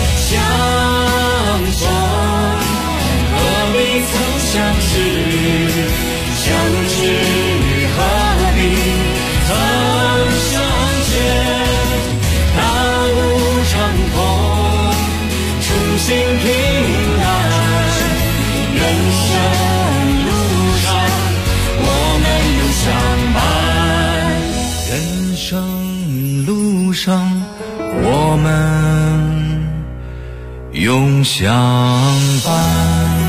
相逢何必曾相识，相知何必曾相见。大雾长空，初心平安。人生路上，我们有相伴。人生路上，我们永相伴。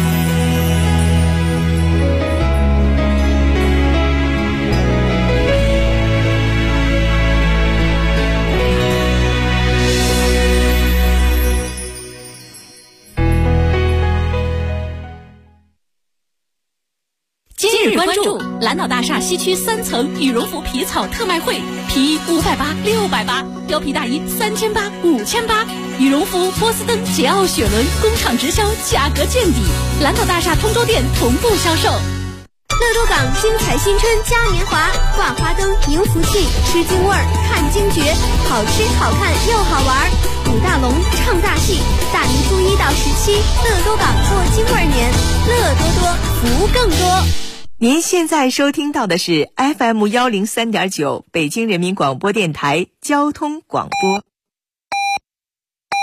今日关注蓝岛大厦西区3层羽绒服皮草特卖会，皮衣580、680，貂皮大衣3800、5800，羽绒服、波司登、桀骜雪伦工厂直销，价格见底。蓝岛大厦通州店同步销售。 乐多港精彩新春嘉年华，挂花灯、迎福气，吃京味儿，看京绝，好吃好看又好玩。舞大龙，唱大戏，大年初1到17，乐多港过京味年，乐多多，福更多。 您现在收听到的是 FM103.9北京人民广播电台交通广播。